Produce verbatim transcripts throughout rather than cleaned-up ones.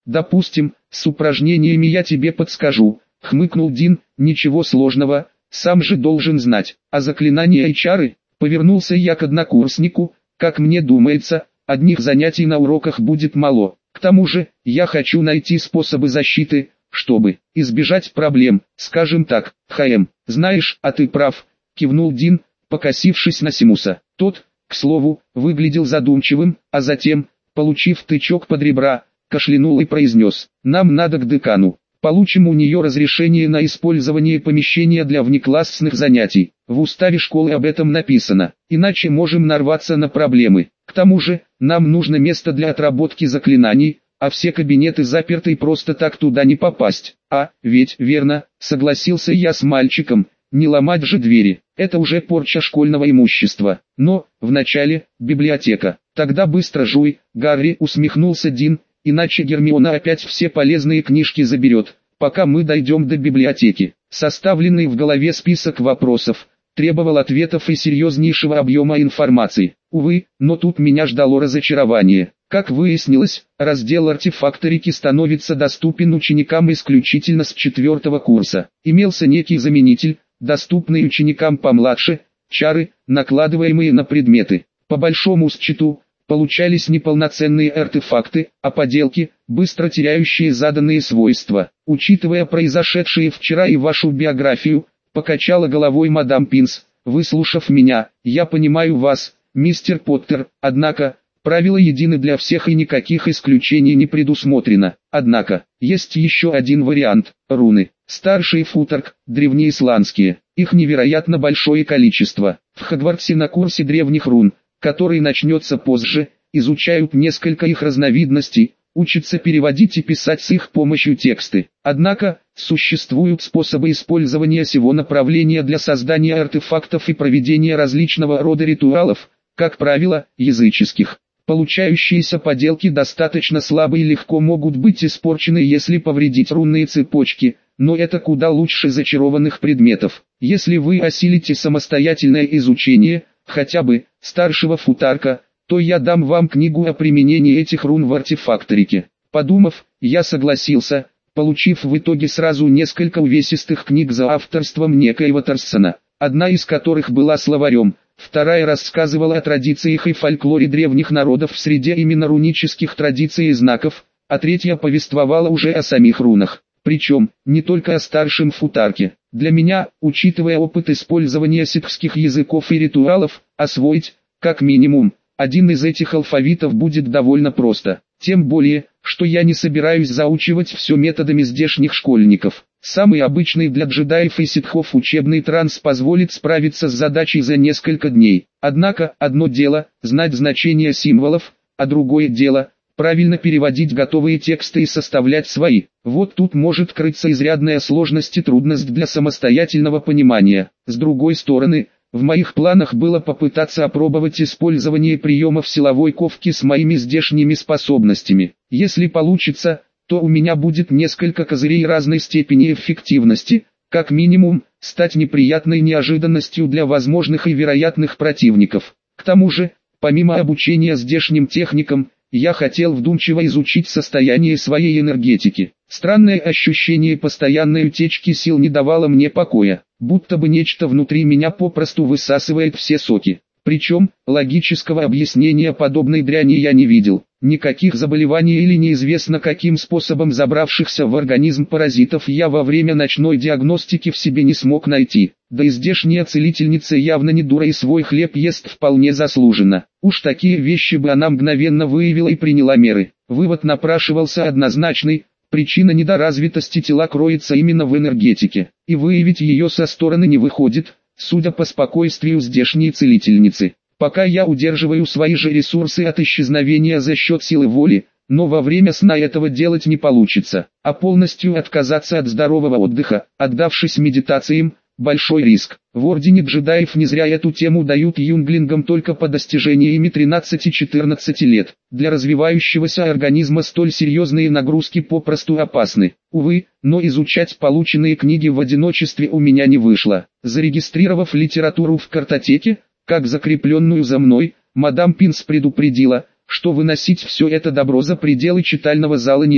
Допустим, с упражнениями я тебе подскажу, хмыкнул Дин, ничего сложного, сам же должен знать. А заклинания и чары? Повернулся я к однокурснику, как мне думается, одних занятий на уроках будет мало. К тому же, я хочу найти способы защиты, чтобы избежать проблем, скажем так. ХМ, знаешь, а ты прав, кивнул Дин, покосившись на Симуса. Тот, к слову, выглядел задумчивым, а затем, получив тычок под ребра, кашлянул и произнес: «Нам надо к декану. Получим у нее разрешение на использование помещения для внеклассных занятий. В уставе школы об этом написано, иначе можем нарваться на проблемы. К тому же, нам нужно место для отработки заклинаний, а все кабинеты заперты и просто так туда не попасть». «А, ведь верно», согласился я с мальчиком, «не ломать же двери, это уже порча школьного имущества. Но, вначале, библиотека». «Тогда быстро жуй, Гарри», усмехнулся Дин, «иначе Гермиона опять все полезные книжки заберет, пока мы дойдем до библиотеки». Составленный в голове список вопросов требовал ответов и серьезнейшего объема информации. Увы, но тут меня ждало разочарование. Как выяснилось, раздел артефакторики становится доступен ученикам исключительно с четвертого курса. Имелся некий заменитель, доступный ученикам помладше, чары, накладываемые на предметы. По большому счету, получались неполноценные артефакты, а поделки, быстро теряющие заданные свойства. Учитывая произошедшее вчера и вашу биографию, покачала головой мадам Пинс, выслушав меня, я понимаю вас, мистер Поттер, однако, правила едины для всех и никаких исключений не предусмотрено. Однако, есть еще один вариант, руны. Старший футарк, древнеисландские, их невероятно большое количество. В Хогвартсе на курсе древних рун, который начнется позже, изучают несколько их разновидностей, учатся переводить и писать с их помощью тексты. Однако, существуют способы использования сего направления для создания артефактов и проведения различного рода ритуалов, как правило, языческих. Получающиеся поделки достаточно слабы и легко могут быть испорчены, если повредить рунные цепочки, но это куда лучше зачарованных предметов. Если вы осилите самостоятельное изучение, хотя бы, старшего футарка, то я дам вам книгу о применении этих рун в артефакторике. Подумав, я согласился, получив в итоге сразу несколько увесистых книг за авторством некоего Торсона, одна из которых была словарем, вторая рассказывала о традициях и фольклоре древних народов в среде именно рунических традиций и знаков, а третья повествовала уже о самих рунах. Причем, не только о старшем футарке. Для меня, учитывая опыт использования ситхских языков и ритуалов, освоить, как минимум, один из этих алфавитов будет довольно просто. Тем более, что я не собираюсь заучивать все методами здешних школьников. Самый обычный для джедаев и ситхов учебный транс позволит справиться с задачей за несколько дней. Однако, одно дело – знать значение символов, а другое дело – правильно переводить готовые тексты и составлять свои. Вот тут может крыться изрядная сложность и трудность для самостоятельного понимания. С другой стороны, в моих планах было попытаться опробовать использование приемов силовой ковки с моими здешними способностями. Если получится, то у меня будет несколько козырей разной степени эффективности, как минимум, стать неприятной неожиданностью для возможных и вероятных противников. К тому же, помимо обучения здешним техникам, я хотел вдумчиво изучить состояние своей энергетики. Странное ощущение постоянной утечки сил не давало мне покоя, будто бы нечто внутри меня попросту высасывает все соки. Причем, логического объяснения подобной дряни я не видел. Никаких заболеваний или неизвестно каким способом забравшихся в организм паразитов я во время ночной диагностики в себе не смог найти. Да и здешняя целительница явно не дура и свой хлеб ест вполне заслуженно. Уж такие вещи бы она мгновенно выявила и приняла меры. Вывод напрашивался однозначный. Причина недоразвитости тела кроется именно в энергетике, и выявить ее со стороны не выходит, судя по спокойствию здешней целительницы. Пока я удерживаю свои же ресурсы от исчезновения за счет силы воли, но во время сна этого делать не получится, а полностью отказаться от здорового отдыха, отдавшись медитациям, большой риск. В Ордене джедаев не зря эту тему дают юнглингам только по достижениями тринадцати-четырнадцати лет. Для развивающегося организма столь серьезные нагрузки попросту опасны. Увы, но изучать полученные книги в одиночестве у меня не вышло. Зарегистрировав литературу в картотеке, как закрепленную за мной, мадам Пинс предупредила, что выносить все это добро за пределы читального зала нельзя.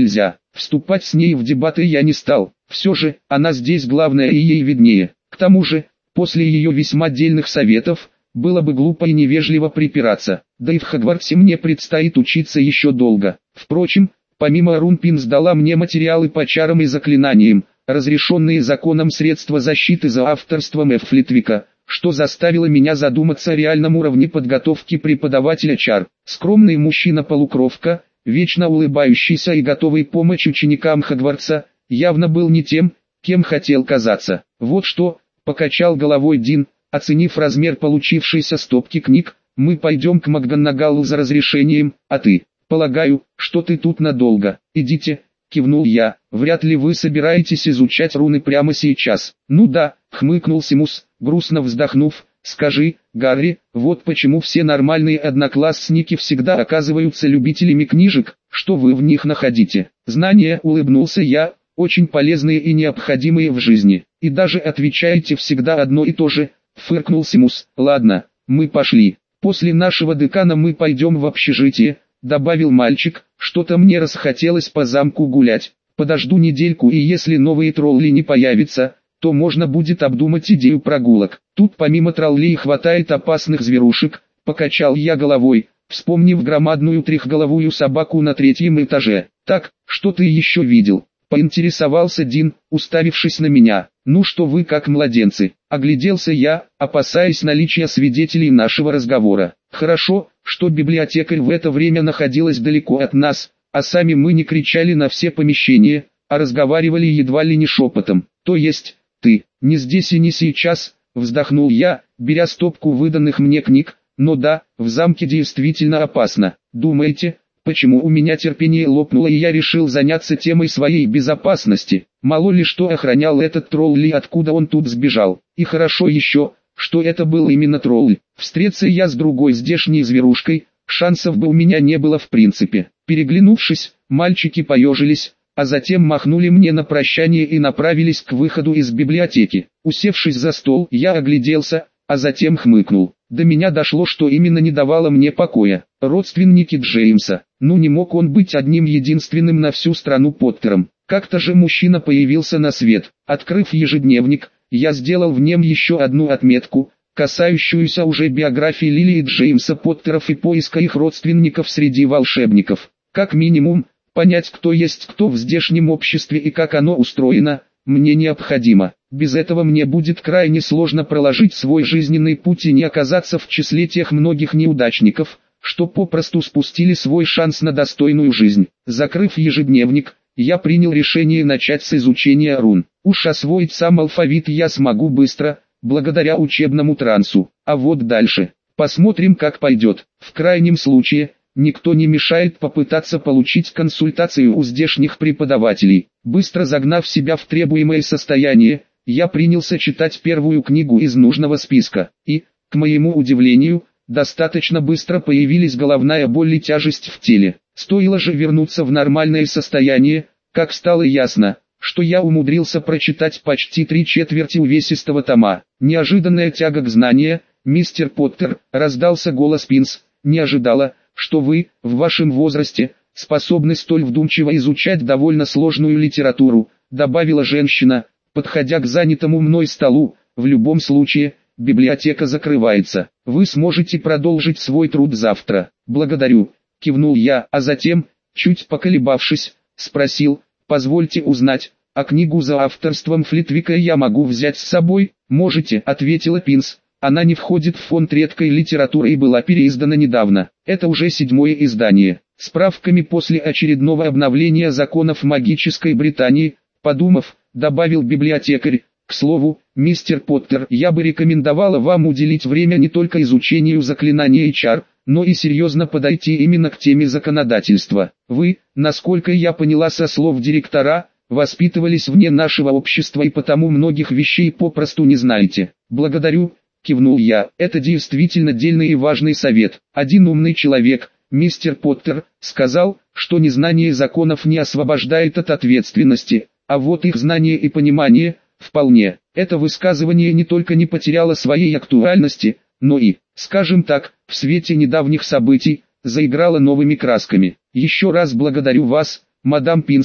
Вступать с ней в дебаты я не стал. Все же, она здесь главная и ей виднее. К тому же, после ее весьма дельных советов, было бы глупо и невежливо припираться. Да и в Хогвартсе мне предстоит учиться еще долго. Впрочем, помимо рун Пинс дала мне материалы по чарам и заклинаниям, разрешенные законом средства защиты за авторством Ф. Флитвика, что заставило меня задуматься о реальном уровне подготовки преподавателя чар. Скромный мужчина-полукровка, вечно улыбающийся и готовый помочь ученикам Хогвартса, явно был не тем, кем хотел казаться. Вот что, покачал головой Дин, оценив размер получившейся стопки книг, мы пойдем к МакГонагалл за разрешением, а ты, полагаю, что ты тут надолго. Идите, кивнул я, вряд ли вы собираетесь изучать руны прямо сейчас. Ну да, хмыкнул Симус, грустно вздохнув. Скажи, Гарри, вот почему все нормальные одноклассники всегда оказываются любителями книжек, что вы в них находите. Знания, улыбнулся я, очень полезные и необходимые в жизни. И даже отвечаете всегда одно и то же, фыркнул Симус. Ладно, мы пошли. После нашего декана мы пойдем в общежитие, добавил мальчик, что-то мне расхотелось по замку гулять. Подожду недельку, и если новые тролли не появятся, то можно будет обдумать идею прогулок. Тут помимо троллей хватает опасных зверушек, покачал я головой, вспомнив громадную трехголовую собаку на третьем этаже. Так, что ты еще видел? Поинтересовался Дин, уставившись на меня. Ну что вы как младенцы? Огляделся я, опасаясь наличия свидетелей нашего разговора. Хорошо, что библиотекарь в это время находилась далеко от нас, а сами мы не кричали на все помещения, а разговаривали едва ли не шепотом. То есть, ты, не здесь и не сейчас, вздохнул я, беря стопку выданных мне книг, но да, в замке действительно опасно. Думаете, почему у меня терпение лопнуло и я решил заняться темой своей безопасности? Мало ли что охранял этот тролль и откуда он тут сбежал. И хорошо еще, что это был именно тролль. Встреться я с другой здешней зверушкой, шансов бы у меня не было в принципе. Переглянувшись, мальчики поежились, а затем махнули мне на прощание и направились к выходу из библиотеки. Усевшись за стол, я огляделся, а затем хмыкнул. До меня дошло, что именно не давало мне покоя. Родственники Джеймса. Ну не мог он быть одним единственным на всю страну Поттером. Как-то же мужчина появился на свет. Открыв ежедневник, я сделал в нем еще одну отметку, касающуюся уже биографии Лили и Джеймса Поттеров и поиска их родственников среди волшебников. Как минимум, понять, кто есть кто в здешнем обществе и как оно устроено, мне необходимо. Без этого мне будет крайне сложно проложить свой жизненный путь и не оказаться в числе тех многих неудачников, что попросту спустили свой шанс на достойную жизнь. Закрыв ежедневник, я принял решение начать с изучения рун. Уж освоить сам алфавит я смогу быстро, благодаря учебному трансу. А вот дальше. Посмотрим, как пойдет. В крайнем случае, никто не мешает попытаться получить консультацию у здешних преподавателей. Быстро загнав себя в требуемое состояние, я принялся читать первую книгу из нужного списка. И, к моему удивлению, достаточно быстро появились головная боль и тяжесть в теле. Стоило же вернуться в нормальное состояние, как стало ясно, что я умудрился прочитать почти три четверти увесистого тома. Неожиданная тяга к знанию, мистер Поттер, раздался голос Пинс, не ожидала, что вы, в вашем возрасте, способны столь вдумчиво изучать довольно сложную литературу, добавила женщина, подходя к занятому мной столу. В любом случае, библиотека закрывается. Вы сможете продолжить свой труд завтра. Благодарю, кивнул я, а затем, чуть поколебавшись, спросил, позвольте узнать, а книгу за авторством Флитвика я могу взять с собой? Можете, ответила Пинс. Она не входит в фонд редкой литературы и была переиздана недавно. Это уже седьмое издание. Справками после очередного обновления законов магической Британии, подумав, добавил библиотекарь. К слову, мистер Поттер, я бы рекомендовала вам уделить время не только изучению заклинаний и чар, но и серьезно подойти именно к теме законодательства. Вы, насколько я поняла со слов директора, воспитывались вне нашего общества и потому многих вещей попросту не знаете. Благодарю, кивнул я, это действительно дельный и важный совет. Один умный человек, мистер Поттер, сказал, что незнание законов не освобождает от ответственности, а вот их знание и понимание – вполне. Это высказывание не только не потеряло своей актуальности, но и, скажем так, в свете недавних событий, заиграло новыми красками. Еще раз благодарю вас, мадам Пинс,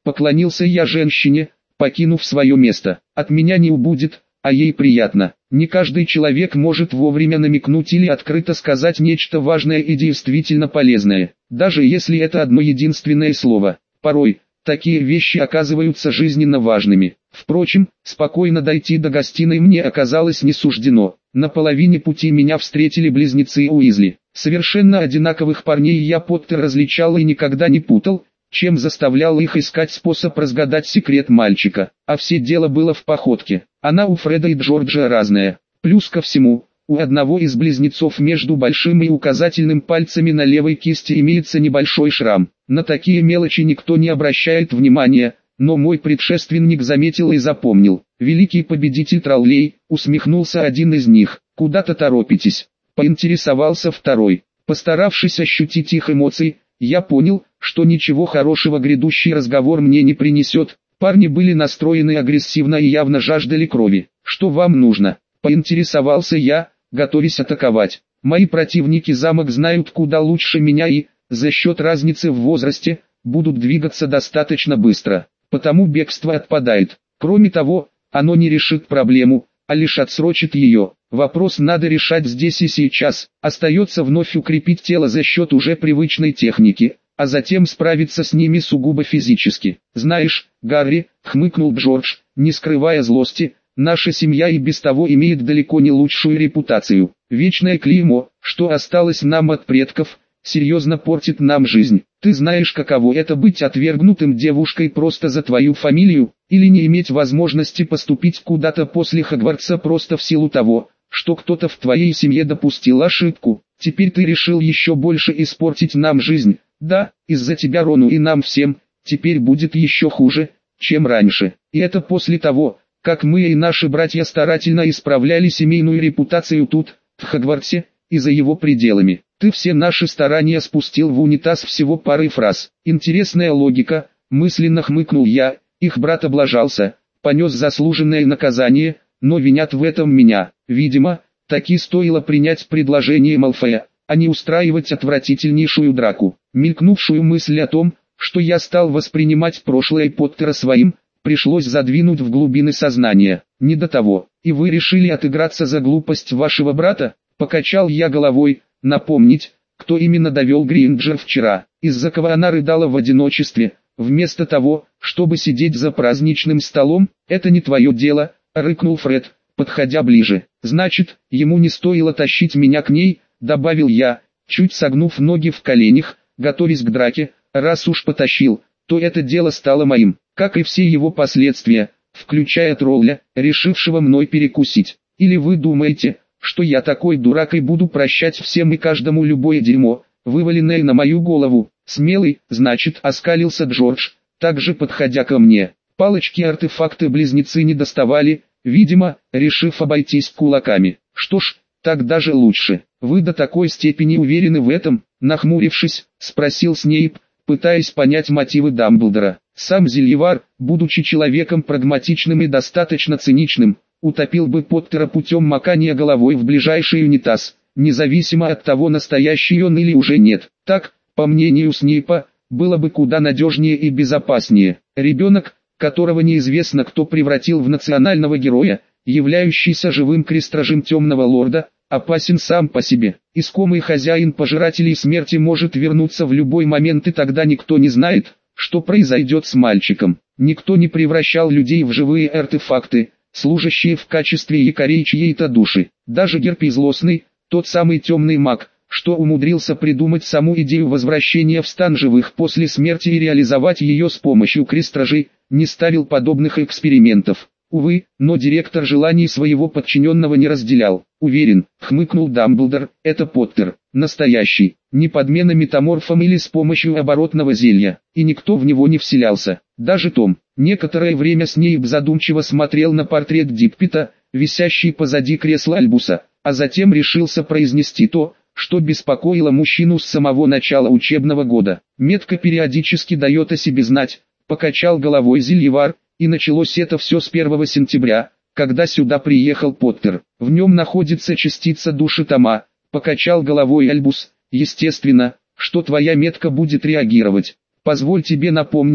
Поклонился я женщине, покинув свое место. От меня не убудет, а ей приятно. Не каждый человек может вовремя намекнуть или открыто сказать нечто важное и действительно полезное, даже если это одно единственное слово. Порой такие вещи оказываются жизненно важными. Впрочем, спокойно дойти до гостиной мне оказалось не суждено. На половине пути меня встретили близнецы Уизли. Совершенно одинаковых парней я Поттер различал и никогда не путал, чем заставлял их искать способ разгадать секрет мальчика. А все дело было в походке. Она у Фреда и Джорджа разная. Плюс ко всему, у одного из близнецов между большим и указательным пальцами на левой кисти имеется небольшой шрам. На такие мелочи никто не обращает внимания, но мой предшественник заметил и запомнил. «Великий победитель троллей», усмехнулся один из них. «Куда-то торопитесь?» Поинтересовался второй. Постаравшись ощутить их эмоции, я понял, что ничего хорошего грядущий разговор мне не принесет. Парни были настроены агрессивно и явно жаждали крови. «Что вам нужно?» Поинтересовался я, готовясь атаковать. «Мои противники замок знают куда лучше меня и, за счет разницы в возрасте, будут двигаться достаточно быстро. Потому бегство отпадает. Кроме того, оно не решит проблему, а лишь отсрочит ее. Вопрос надо решать здесь и сейчас. Остается вновь укрепить тело за счет уже привычной техники, а затем справиться с ними сугубо физически. Знаешь, Гарри, хмыкнул Джордж, не скрывая злости, наша семья и без того имеет далеко не лучшую репутацию. Вечное клеймо, что осталось нам от предков, серьезно портит нам жизнь. Ты знаешь, каково это быть отвергнутым девушкой просто за твою фамилию, или не иметь возможности поступить куда-то после Хогвартса просто в силу того, что кто-то в твоей семье допустил ошибку. Теперь ты решил еще больше испортить нам жизнь. Да, из-за тебя Рону и нам всем, теперь будет еще хуже, чем раньше. И это после того, как мы и наши братья старательно исправляли семейную репутацию тут, в Хогвартсе, и за его пределами. Ты все наши старания спустил в унитаз всего парой фраз. Интересная логика, мысленно хмыкнул я. Их брат облажался, понес заслуженное наказание, но винят в этом меня. Видимо, таки стоило принять предложение Малфоя, а не устраивать отвратительнейшую драку. Мелькнувшую мысль о том, что я стал воспринимать прошлое Поттера своим, пришлось задвинуть в глубины сознания. Не до того. И вы решили отыграться за глупость вашего брата? Покачал я головой. Напомнить, кто именно довел Гринджер вчера, из-за кого она рыдала в одиночестве, вместо того, чтобы сидеть за праздничным столом. Это не твое дело, рыкнул Фред, подходя ближе. Значит, ему не стоило тащить меня к ней, добавил я, чуть согнув ноги в коленях, готовясь к драке. Раз уж потащил, то это дело стало моим, как и все его последствия, включая тролля, решившего мной перекусить. Или вы думаете, что я такой дурак и буду прощать всем и каждому любое дерьмо, вываленное на мою голову? Смелый, значит, оскалился Джордж, также подходя ко мне. Палочки-артефакты близнецы не доставали, видимо, решив обойтись кулаками. Что ж, так даже лучше. Вы до такой степени уверены в этом? Нахмурившись, спросил Снейп, пытаясь понять мотивы Дамблдора. Сам Зельевар, будучи человеком прагматичным и достаточно циничным, утопил бы Поттера путем макания головой в ближайший унитаз, независимо от того, настоящий он или уже нет. Так, по мнению Снейпа, было бы куда надежнее и безопаснее. Ребенок, которого неизвестно кто превратил в национального героя, являющийся живым крестражем Темного Лорда, опасен сам по себе. Искомый хозяин пожирателей смерти может вернуться в любой момент, и тогда никто не знает, что произойдет с мальчиком. Никто не превращал людей в живые артефакты, служащие в качестве якорей чьей-то души. Даже Герпий Злостный, тот самый темный маг, что умудрился придумать саму идею возвращения в стан живых после смерти и реализовать ее с помощью крестражей, не ставил подобных экспериментов. Увы, но директор желаний своего подчиненного не разделял. Уверен, хмыкнул Дамблдор, это Поттер, настоящий, не подмена метаморфом или с помощью оборотного зелья, и никто в него не вселялся, даже Том. Некоторое время Снейп задумчиво смотрел на портрет Диппета, висящий позади кресла Альбуса, а затем решился произнести то, что беспокоило мужчину с самого начала учебного года. Метка периодически дает о себе знать, покачал головой Зельевар. И началось это все с первого сентября, когда сюда приехал Поттер. В нем находится частица души Тома, покачал головой Альбус. Естественно, что твоя метка будет реагировать. Позволь тебе напомнить,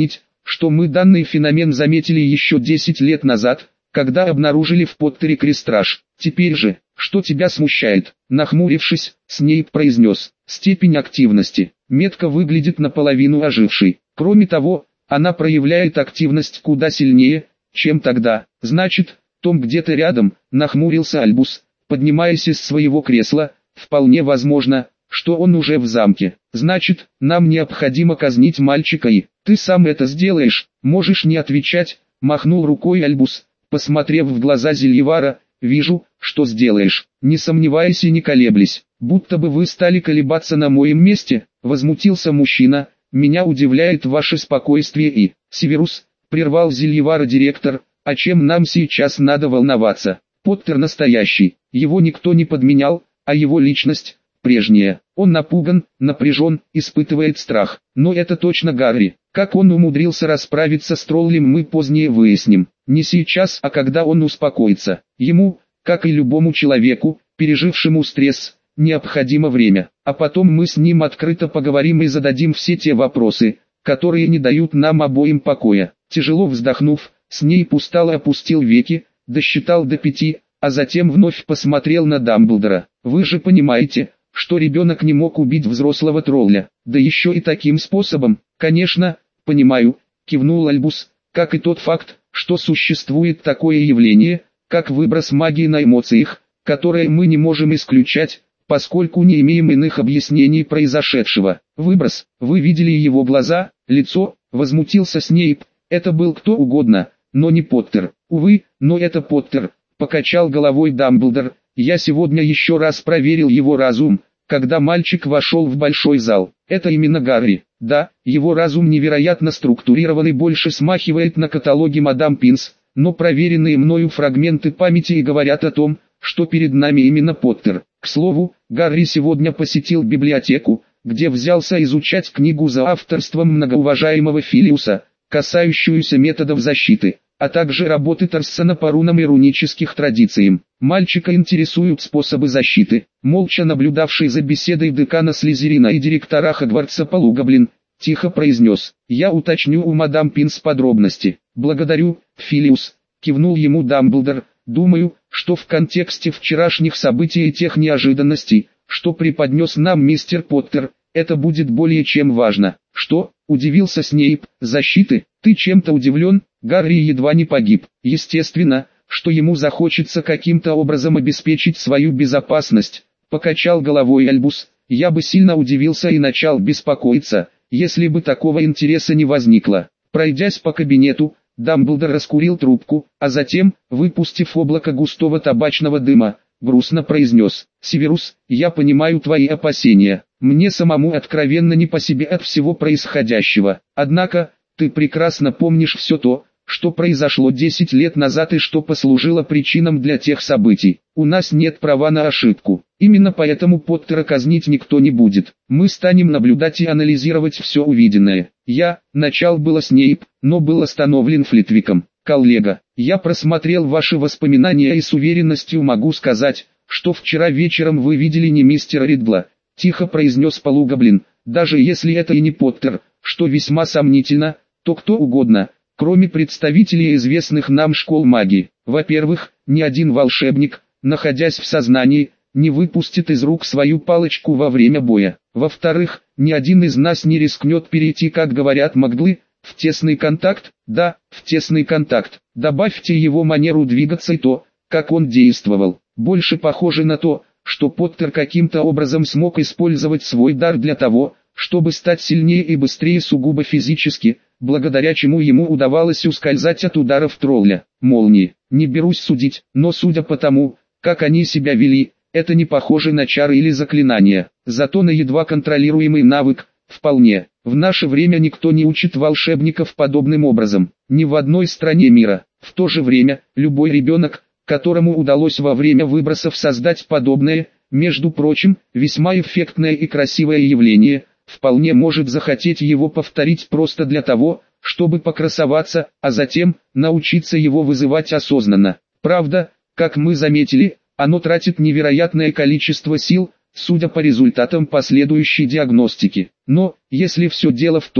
что мы данный феномен заметили еще десять лет назад, когда обнаружили в Поттере крестраж. Теперь же, что тебя смущает? Нахмурившись, Снейп произнес: степень активности. Метка выглядит наполовину ожившей. Кроме того, она проявляет активность куда сильнее, чем тогда. Значит, Том где-то рядом, нахмурился Альбус, поднимаясь из своего кресла. Вполне возможно, что он уже в замке. Значит, нам необходимо казнить мальчика, и ты сам это сделаешь, можешь не отвечать, махнул рукой Альбус, посмотрев в глаза Зельевара. Вижу, что сделаешь, не сомневайся и не колеблись, будто бы вы стали колебаться на моем месте, возмутился мужчина. Меня удивляет ваше спокойствие и... Северус, прервал Зельевара директор, о чем нам сейчас надо волноваться? Поттер настоящий, его никто не подменял, а его личность прежняя. Он напуган, напряжен, испытывает страх. Но это точно Гарри. Как он умудрился расправиться с троллем, мы позднее выясним. Не сейчас, а когда он успокоится. Ему, как и любому человеку, пережившему стресс, необходимо время. А потом мы с ним открыто поговорим и зададим все те вопросы, которые не дают нам обоим покоя. Тяжело вздохнув, Снейп устало опустил веки, досчитал до пяти, а затем вновь посмотрел на Дамблдора. Вы же понимаете, что ребенок не мог убить взрослого тролля, да еще и таким способом. Конечно, понимаю, кивнул Альбус, как и тот факт, что существует такое явление, как выброс магии на эмоциях, которое мы не можем исключать, поскольку не имеем иных объяснений произошедшего. Выброс, вы видели его глаза, лицо, возмутился Снейп, это был кто угодно, но не Поттер. Увы, но это Поттер, покачал головой Дамблдор. Я сегодня еще раз проверил его разум, когда мальчик вошел в большой зал. Это именно Гарри. Да, его разум невероятно структурированный, больше смахивает на каталоги мадам Пинс, но проверенные мною фрагменты памяти и говорят о том, что перед нами именно Поттер. К слову, Гарри сегодня посетил библиотеку, где взялся изучать книгу за авторством многоуважаемого Филиуса, касающуюся методов защиты, а также работы Торсона по рунам и рунических традициям. Мальчика интересуют способы защиты. Молча наблюдавший за беседой декана Слизерина и директора Хогвартса Полугоблин, тихо произнес: «Я уточню у мадам Пинс подробности». «Благодарю, Филиус», кивнул ему Дамблдор. «Думаю, что в контексте вчерашних событий и тех неожиданностей, что преподнес нам мистер Поттер, это будет более чем важно». «Что?» – удивился Снейп. «Защиты? Ты чем-то удивлен?» Гарри едва не погиб. Естественно, что ему захочется каким-то образом обеспечить свою безопасность. Покачал головой Альбус. Я бы сильно удивился и начал беспокоиться, если бы такого интереса не возникло. Пройдясь по кабинету, Дамблдор раскурил трубку, а затем, выпустив облако густого табачного дыма, грустно произнес: «Северус, я понимаю твои опасения. Мне самому откровенно не по себе от всего происходящего. Однако, ты прекрасно помнишь все то, что произошло десять лет назад и что послужило причиной для тех событий. У нас нет права на ошибку. Именно поэтому Поттера казнить никто не будет. Мы станем наблюдать и анализировать все увиденное. Я, начал было Снейп, но был остановлен Флитвиком. Коллега, я просмотрел ваши воспоминания и с уверенностью могу сказать, что вчера вечером вы видели не мистера Ридла», тихо произнес Полугоблин. «Даже если это и не Поттер, что весьма сомнительно, то кто угодно, кроме представителей известных нам школ магии. Во-первых, ни один волшебник, находясь в сознании, не выпустит из рук свою палочку во время боя. Во-вторых, ни один из нас не рискнет перейти, как говорят маглы, в тесный контакт. Да, в тесный контакт. Добавьте его манеру двигаться и то, как он действовал. Больше похоже на то, что Поттер каким-то образом смог использовать свой дар для того, чтобы стать сильнее и быстрее сугубо физически, благодаря чему ему удавалось ускользать от ударов тролля. Молнии. Не берусь судить, но судя по тому, как они себя вели, это не похоже на чары или заклинания. Зато на едва контролируемый навык, вполне. В наше время никто не учит волшебников подобным образом, ни в одной стране мира. В то же время, любой ребенок, которому удалось во время выбросов создать подобное, между прочим, весьма эффектное и красивое явление, вполне может захотеть его повторить просто для того, чтобы покрасоваться, а затем, научиться его вызывать осознанно. Правда, как мы заметили, оно тратит невероятное количество сил, судя по результатам последующей диагностики. Но, если все дело в том,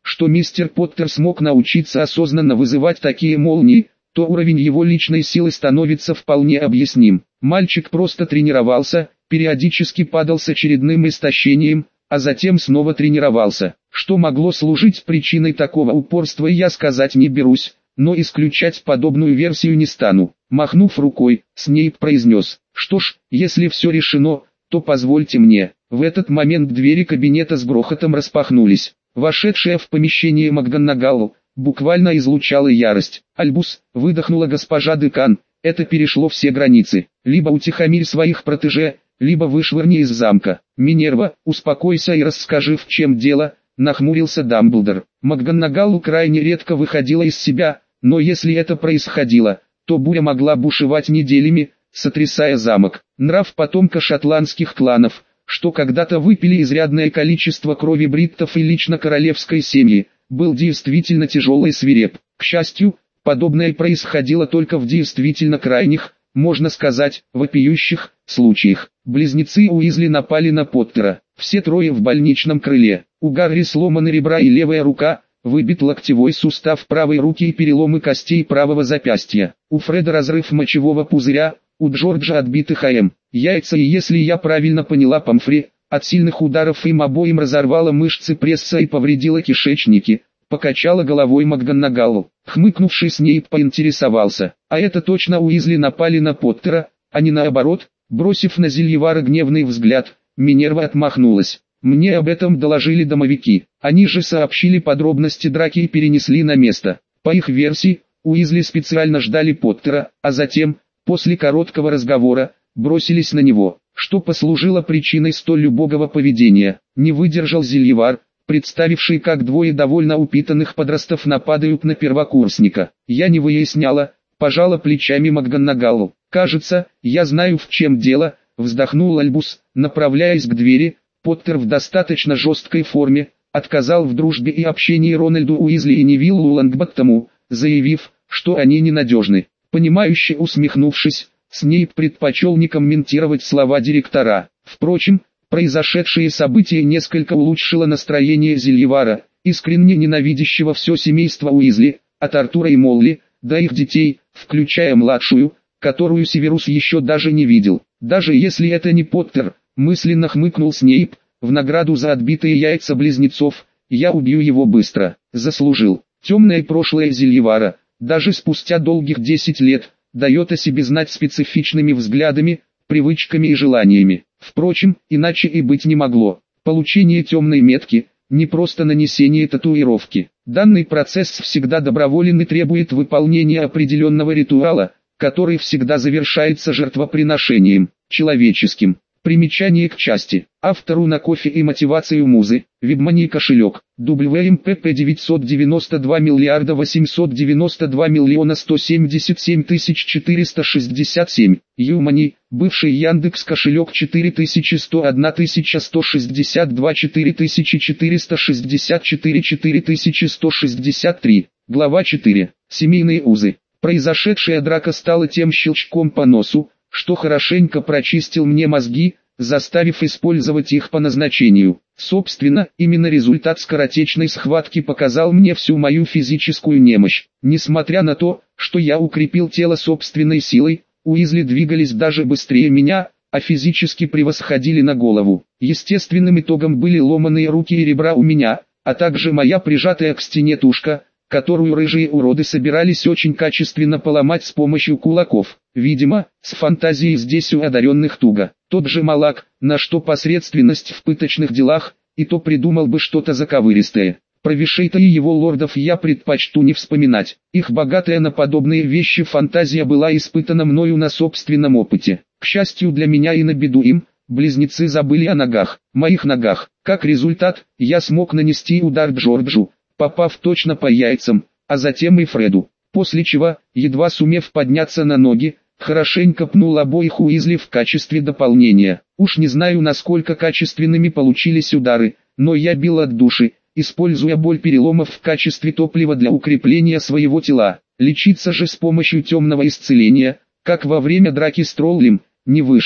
что мистер Поттер смог научиться осознанно вызывать такие молнии, то уровень его личной силы становится вполне объясним. Мальчик просто тренировался, периодически падал с очередным истощением, а затем снова тренировался. Что могло служить причиной такого упорства, я сказать не берусь, но исключать подобную версию не стану. Махнув рукой, Снейп произнес: «Что ж, если все решено, то позвольте мне». В этот момент двери кабинета с грохотом распахнулись. Вошедшая в помещение МакГонагал буквально излучала ярость. «Альбус», — выдохнула госпожа Декан, — «это перешло все границы. Либо утихомирь своих протеже, либо вышвырни из замка». «Минерва, успокойся и расскажи, в чем дело», — нахмурился Дамблдор. МакГонагал крайне редко выходила из себя, но если это происходило, то буря могла бушевать неделями, сотрясая замок. Нрав потомка шотландских кланов, что когда-то выпили изрядное количество крови бриттов и лично королевской семьи, был действительно тяжелый и свиреп. К счастью, подобное происходило только в действительно крайних, можно сказать, вопиющих случаях. Близнецы Уизли напали на Поттера. Все трое в больничном крыле. У Гарри сломаны ребра и левая рука, выбит локтевой сустав правой руки и переломы костей правого запястья. У Фреда разрыв мочевого пузыря, у Джорджа отбиты ХМ. Яйца, и если я правильно поняла Помфри, от сильных ударов им обоим разорвало мышцы пресса и повредило кишечники, покачала головой МакГонагал. Хмыкнувший Снейп поинтересовался: «А это точно Уизли напали на Поттера, а не наоборот?» Бросив на Зельевара гневный взгляд, Минерва отмахнулась: «Мне об этом доложили домовики. Они же сообщили подробности драки и перенесли на место. По их версии, Уизли специально ждали Поттера, а затем, после короткого разговора, бросились на него, что послужило причиной столь убогого поведения». Не выдержал Зельевар, представивший, как двое довольно упитанных подростков нападают на первокурсника. «Я не выясняла», — пожала плечами МакГонагал. «Кажется, я знаю, в чем дело», — вздохнул Альбус, направляясь к двери. Поттер в достаточно жесткой форме отказал в дружбе и общении Рональду Уизли и Невиллу Лонгботтому, заявив, что они ненадежны. Понимающе усмехнувшись, Снейп предпочел не комментировать слова директора. Впрочем, произошедшее событие несколько улучшило настроение Зельевара, искренне ненавидящего все семейство Уизли, от Артура и Молли, до их детей, включая младшую, которую Северус еще даже не видел. «Даже если это не Поттер», — мысленно хмыкнул Снейп, — «в награду за отбитые яйца близнецов, я убью его быстро». Заслужил. Темное прошлое Зельевара, даже спустя долгих десять лет, дает о себе знать специфичными взглядами, привычками и желаниями. Впрочем, иначе и быть не могло. Получение темной метки — не просто нанесение татуировки. Данный процесс всегда доброволен и требует выполнения определенного ритуала, который всегда завершается жертвоприношением, человеческим. Примечание к части. Автору на кофе и мотивацию музы. Вебмани кошелек. дабл ю эм пэ пэ девятьсот девяносто два миллиарда восемьсот девяносто два миллиона сто семьдесят семь тысяч четыреста шестьдесят семь. Юмани. Бывший Яндекс кошелек четыре тысячи сто одна тысяча сто шестьдесят два четыре тысячи четыреста шестьдесят четыре четыре тысячи сто шестьдесят три. Глава четыре. Семейные узы. Произошедшая драка стала тем щелчком по носу, что хорошенько прочистил мне мозги, заставив использовать их по назначению. Собственно, именно результат скоротечной схватки показал мне всю мою физическую немощь. Несмотря на то, что я укрепил тело собственной силой, Уизли двигались даже быстрее меня, а физически превосходили на голову. Естественным итогом были ломаные руки и ребра у меня, а также моя прижатая к стене тушка, которую рыжие уроды собирались очень качественно поломать с помощью кулаков. Видимо, с фантазией здесь у одаренных туго. Тот же Малак, на что посредственность в пыточных делах, и то придумал бы что-то заковыристое. Про Вишейта и его лордов я предпочту не вспоминать. Их богатая на подобные вещи фантазия была испытана мною на собственном опыте. К счастью для меня и на беду им, близнецы забыли о ногах, моих ногах. Как результат, я смог нанести удар Джорджу, попав точно по яйцам, а затем и Фреду. После чего, едва сумев подняться на ноги, хорошенько пнул обоих Уизли в качестве дополнения. Уж не знаю, насколько качественными получились удары, но я бил от души, используя боль переломов в качестве топлива для укрепления своего тела. Лечиться же с помощью темного исцеления, как во время драки с троллем, не вышло.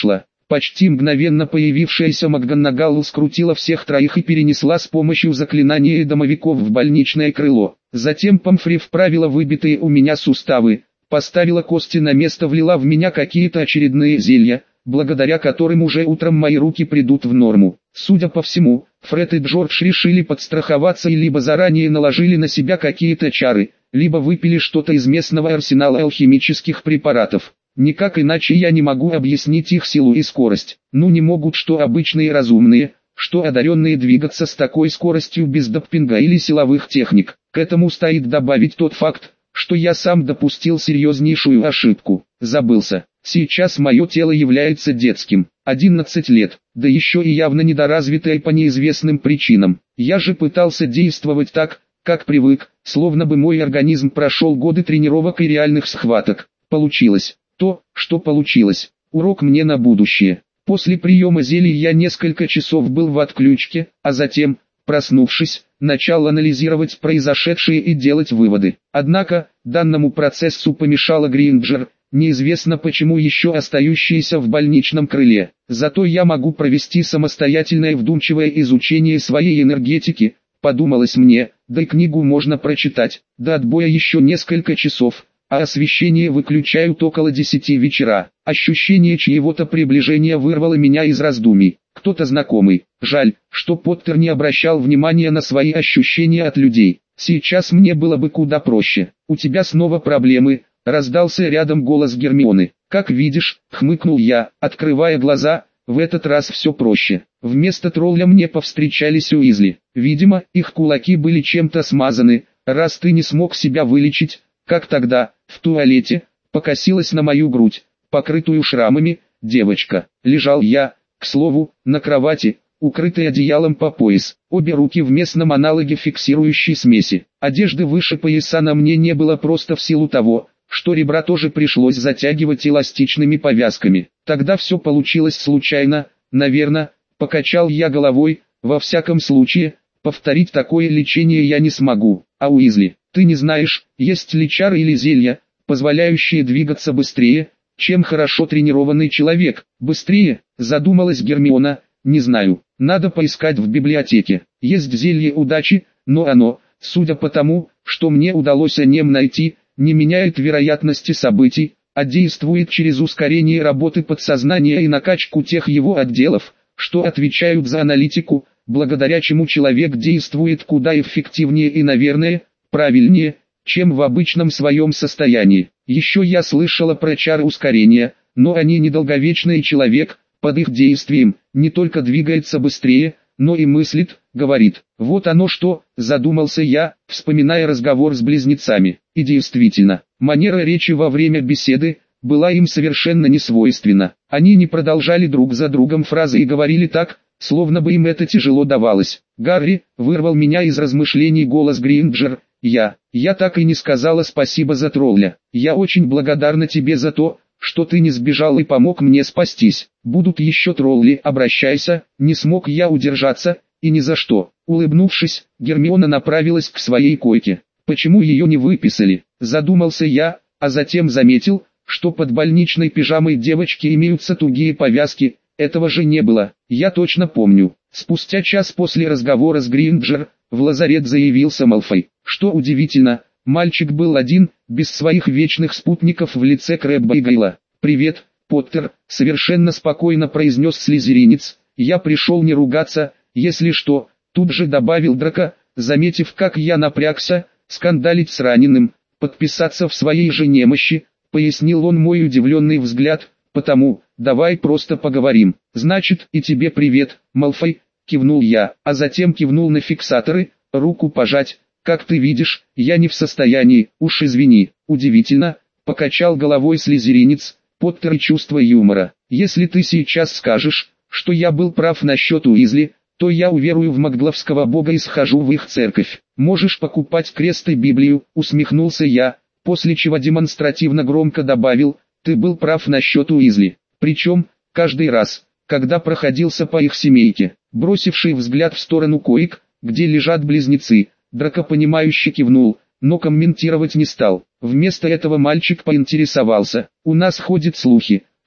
Почти мгновенно появившаяся МакГонагал скрутила всех троих и перенесла с помощью заклинания домовиков в больничное крыло. Затем Помфри вправила выбитые у меня суставы, поставила кости на место, влила в меня какие-то очередные зелья, благодаря которым уже утром мои руки придут в норму. Судя по всему, Фред и Джордж решили подстраховаться и либо заранее наложили на себя какие-то чары, либо выпили что-то из местного арсенала алхимических препаратов. Никак иначе я не могу объяснить их силу и скорость. Ну не могут что обычные разумные, что одаренные двигаться с такой скоростью без допинга или силовых техник. К этому стоит добавить тот факт, что я сам допустил серьезнейшую ошибку. Забылся. Сейчас мое тело является детским. одиннадцать лет, да еще и явно недоразвитое по неизвестным причинам. Я же пытался действовать так, как привык, словно бы мой организм прошел годы тренировок и реальных схваток. Получилось то, что получилось. Урок мне на будущее. После приема зелий я несколько часов был в отключке, а затем, проснувшись, начал анализировать произошедшее и делать выводы. Однако, данному процессу помешала Гринджер, неизвестно почему еще остающаяся в больничном крыле. Зато я могу провести самостоятельное вдумчивое изучение своей энергетики, подумалось мне, да и книгу можно прочитать. До отбоя еще несколько часов, а освещение выключают около десяти вечера. Ощущение чьего-то приближения вырвало меня из раздумий. Кто-то знакомый. Жаль, что Поттер не обращал внимания на свои ощущения от людей. Сейчас мне было бы куда проще. «У тебя снова проблемы», — раздался рядом голос Гермионы. «Как видишь», — хмыкнул я, открывая глаза, — «в этот раз все проще». Вместо тролля мне повстречались Уизли. Видимо, их кулаки были чем-то смазаны, раз ты не смог себя вылечить, как тогда, в туалете, покосилась на мою грудь, покрытую шрамами, девочка. Лежал я, к слову, на кровати, укрытый одеялом по пояс, обе руки в местном аналоге фиксирующей смеси. Одежды выше пояса на мне не было просто в силу того, что ребра тоже пришлось затягивать эластичными повязками. Тогда все получилось случайно, наверное, покачал я головой, во всяком случае, повторить такое лечение я не смогу. А Уизли, ты не знаешь, есть ли чары или зелья, позволяющие двигаться быстрее, чем хорошо тренированный человек? Быстрее, задумалась Гермиона, не знаю, надо поискать в библиотеке. Есть зелье удачи, но оно, судя по тому, что мне удалось о нем найти, не меняет вероятности событий, а действует через ускорение работы подсознания и накачку тех его отделов, что отвечают за аналитику, благодаря чему человек действует куда эффективнее и, наверное, правильнее, чем в обычном своем состоянии. Еще я слышала про чары ускорения, но они недолговечны, и человек, под их действием, не только двигается быстрее, но и мыслит, говорит. Вот оно что, задумался я, вспоминая разговор с близнецами. И действительно, манера речи во время беседы была им совершенно не свойственна. Они не продолжали друг за другом фразы и говорили так, словно бы им это тяжело давалось. «Гарри», вырвал меня из размышлений голос Гринджер, «я, я так и не сказала спасибо за тролля. Я очень благодарна тебе за то, что ты не сбежал и помог мне спастись. Будут еще тролли, обращайся», не смог я удержаться, и ни за что. Улыбнувшись, Гермиона направилась к своей койке. Почему ее не выписали? Задумался я, а затем заметил, что под больничной пижамой девочки имеются тугие повязки. Этого же не было, я точно помню. Спустя час после разговора с Гринджер, в лазарет заявился Малфой. Что удивительно, мальчик был один, без своих вечных спутников в лице Крэбба и Гайла. «Привет, Поттер», — совершенно спокойно произнес слизеринец. «Я пришел не ругаться, если что», — тут же добавил Драко, заметив, как я напрягся, скандалить с раненым, подписаться в своей же немощи, пояснил он мой удивленный взгляд. «Потому, давай просто поговорим». «Значит, и тебе привет, Малфой», — кивнул я, а затем кивнул на фиксаторы, «руку пожать, как ты видишь, я не в состоянии, уж извини». «Удивительно», — покачал головой слизеринец, Поттер и чувство юмора. «Если ты сейчас скажешь, что я был прав насчет Уизли, то я уверую в магловского бога и схожу в их церковь. Можешь покупать крест и Библию», — усмехнулся я, после чего демонстративно громко добавил, «ты был прав насчет Уизли». Причем, каждый раз, когда проходился по их семейке, бросивший взгляд в сторону коек, где лежат близнецы, Драко понимающе кивнул, но комментировать не стал. Вместо этого мальчик поинтересовался: «У нас ходят слухи,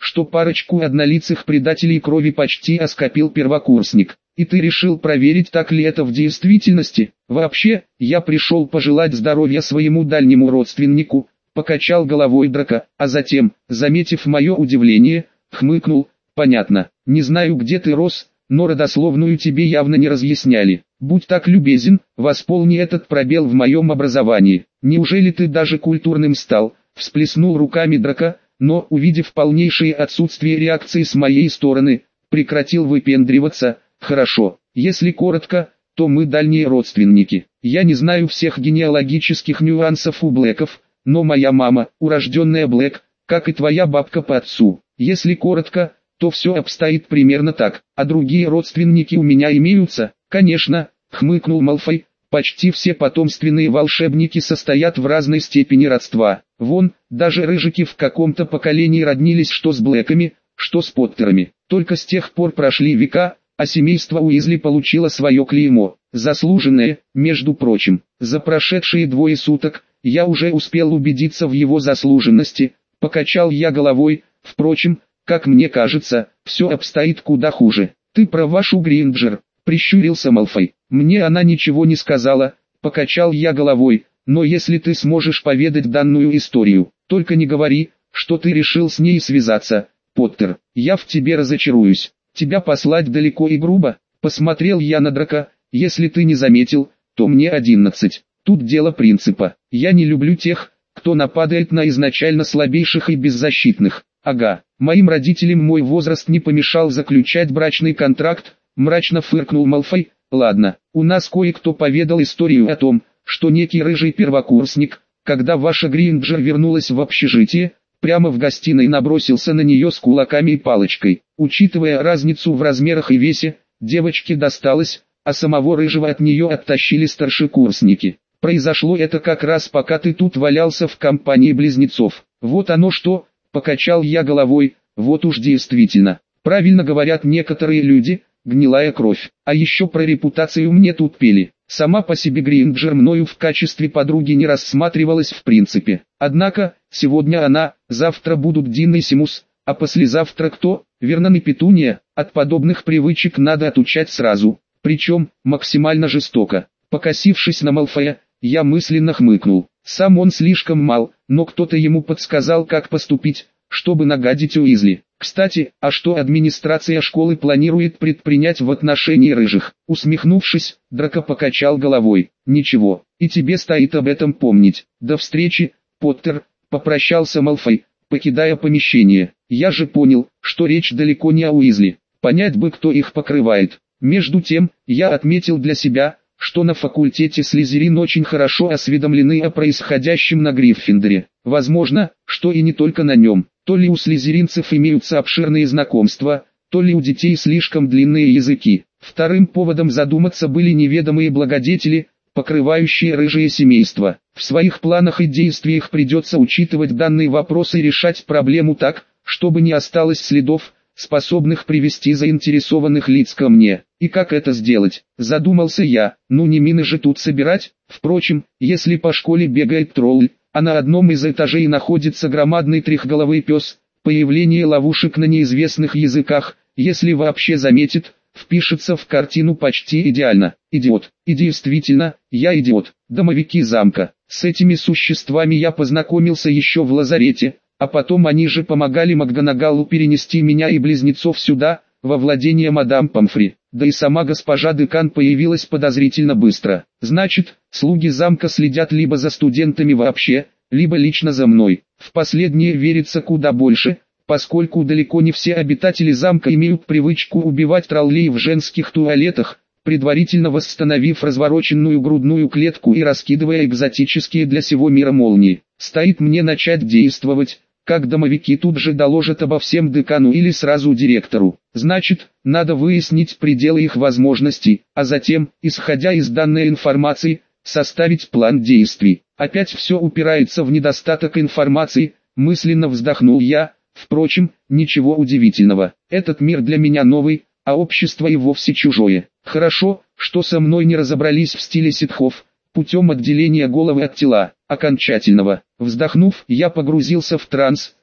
что парочку однолицых предателей крови почти оскопил первокурсник. И ты решил проверить, так ли это в действительности? Вообще, я пришел пожелать здоровья своему дальнему родственнику, покачал головой Драко, а затем, заметив мое удивление, хмыкнул: понятно, не знаю, где ты рос, но родословную тебе явно не разъясняли. Будь так любезен, восполни этот пробел в моем образовании. Неужели ты даже культурным стал? Всплеснул руками Драко, но, увидев полнейшее отсутствие реакции с моей стороны, прекратил выпендриваться. Хорошо, если коротко, то мы дальние родственники. Я не знаю всех генеалогических нюансов у Блэков, но моя мама, урожденная Блэк, как и твоя бабка по отцу. Если коротко, то все обстоит примерно так. А другие родственники у меня имеются? Конечно, хмыкнул Малфой. Почти все потомственные волшебники состоят в разной степени родства. Вон, даже рыжики в каком-то поколении роднились что с Блэками, что с Поттерами. Только с тех пор прошли века, а семейство Уизли получило свое клеймо, заслуженное, между прочим. За прошедшие двое суток, я уже успел убедиться в его заслуженности, покачал я головой. Впрочем, как мне кажется, все обстоит куда хуже. Ты про вашу Гринджер, прищурился Малфой. Мне она ничего не сказала, покачал я головой, но если ты сможешь поведать данную историю, только не говори, что ты решил с ней связаться, Поттер, я в тебе разочаруюсь. Тебя послать далеко и грубо? Посмотрел я на Драко. Если ты не заметил, то мне одиннадцать. Тут дело принципа. Я не люблю тех, кто нападает на изначально слабейших и беззащитных. Ага, моим родителям мой возраст не помешал заключать брачный контракт, мрачно фыркнул Малфой. Ладно, у нас кое-кто поведал историю о том, что некий рыжий первокурсник, когда ваша Гринджер вернулась в общежитие, прямо в гостиной набросился на нее с кулаками и палочкой. Учитывая разницу в размерах и весе, девочке досталось, а самого рыжего от нее оттащили старшекурсники. Произошло это как раз пока ты тут валялся в компании близнецов. Вот оно что, покачал я головой, вот уж действительно. Правильно говорят некоторые люди, гнилая кровь. А еще про репутацию мне тут пели. Сама по себе Гринджер мною в качестве подруги не рассматривалась в принципе. Однако, сегодня она, завтра будут Дин и Симус, а послезавтра кто? Вернон и Петуния. От подобных привычек надо отучать сразу, причем, максимально жестоко. Покосившись на Малфоя, я мысленно хмыкнул. Сам он слишком мал, но кто-то ему подсказал, как поступить, чтобы нагадить Уизли. Кстати, а что администрация школы планирует предпринять в отношении рыжих? Усмехнувшись, Драко покачал головой. Ничего, и тебе стоит об этом помнить. До встречи, Поттер, попрощался Малфой, покидая помещение. Я же понял, что речь далеко не о Уизли. Понять бы, кто их покрывает. Между тем, я отметил для себя, что на факультете Слизерин очень хорошо осведомлены о происходящем на Гриффиндоре. Возможно, что и не только на нем. То ли у слизеринцев имеются обширные знакомства, то ли у детей слишком длинные языки. Вторым поводом задуматься были неведомые благодетели, покрывающие рыжее семейство. В своих планах и действиях придется учитывать данные вопросы и решать проблему так, чтобы не осталось следов, способных привести заинтересованных лиц ко мне. И как это сделать? Задумался я. Ну не мины же тут собирать. Впрочем, если по школе бегает тролль, а на одном из этажей находится громадный трехголовый пес, появление ловушек на неизвестных языках, если вообще заметит, впишется в картину почти идеально. Идиот. И действительно, я идиот. Домовики замка. С этими существами я познакомился еще в лазарете, а потом они же помогали МакГонагалу перенести меня и близнецов сюда, во владение мадам Помфри. Да и сама госпожа декан появилась подозрительно быстро. Значит, слуги замка следят либо за студентами вообще, либо лично за мной. В последнее верится куда больше, поскольку далеко не все обитатели замка имеют привычку убивать троллей в женских туалетах, предварительно восстановив развороченную грудную клетку и раскидывая экзотические для всего мира молнии. Стоит мне начать действовать, как домовики тут же доложат обо всем декану или сразу директору. Значит, надо выяснить пределы их возможностей, а затем, исходя из данной информации, составить план действий. Опять все упирается в недостаток информации, мысленно вздохнул я. Впрочем, ничего удивительного. Этот мир для меня новый, а общество и вовсе чужое. Хорошо, что со мной не разобрались в стиле ситхов, путем отделения головы от тела, окончательного. Вздохнув, я погрузился в транс,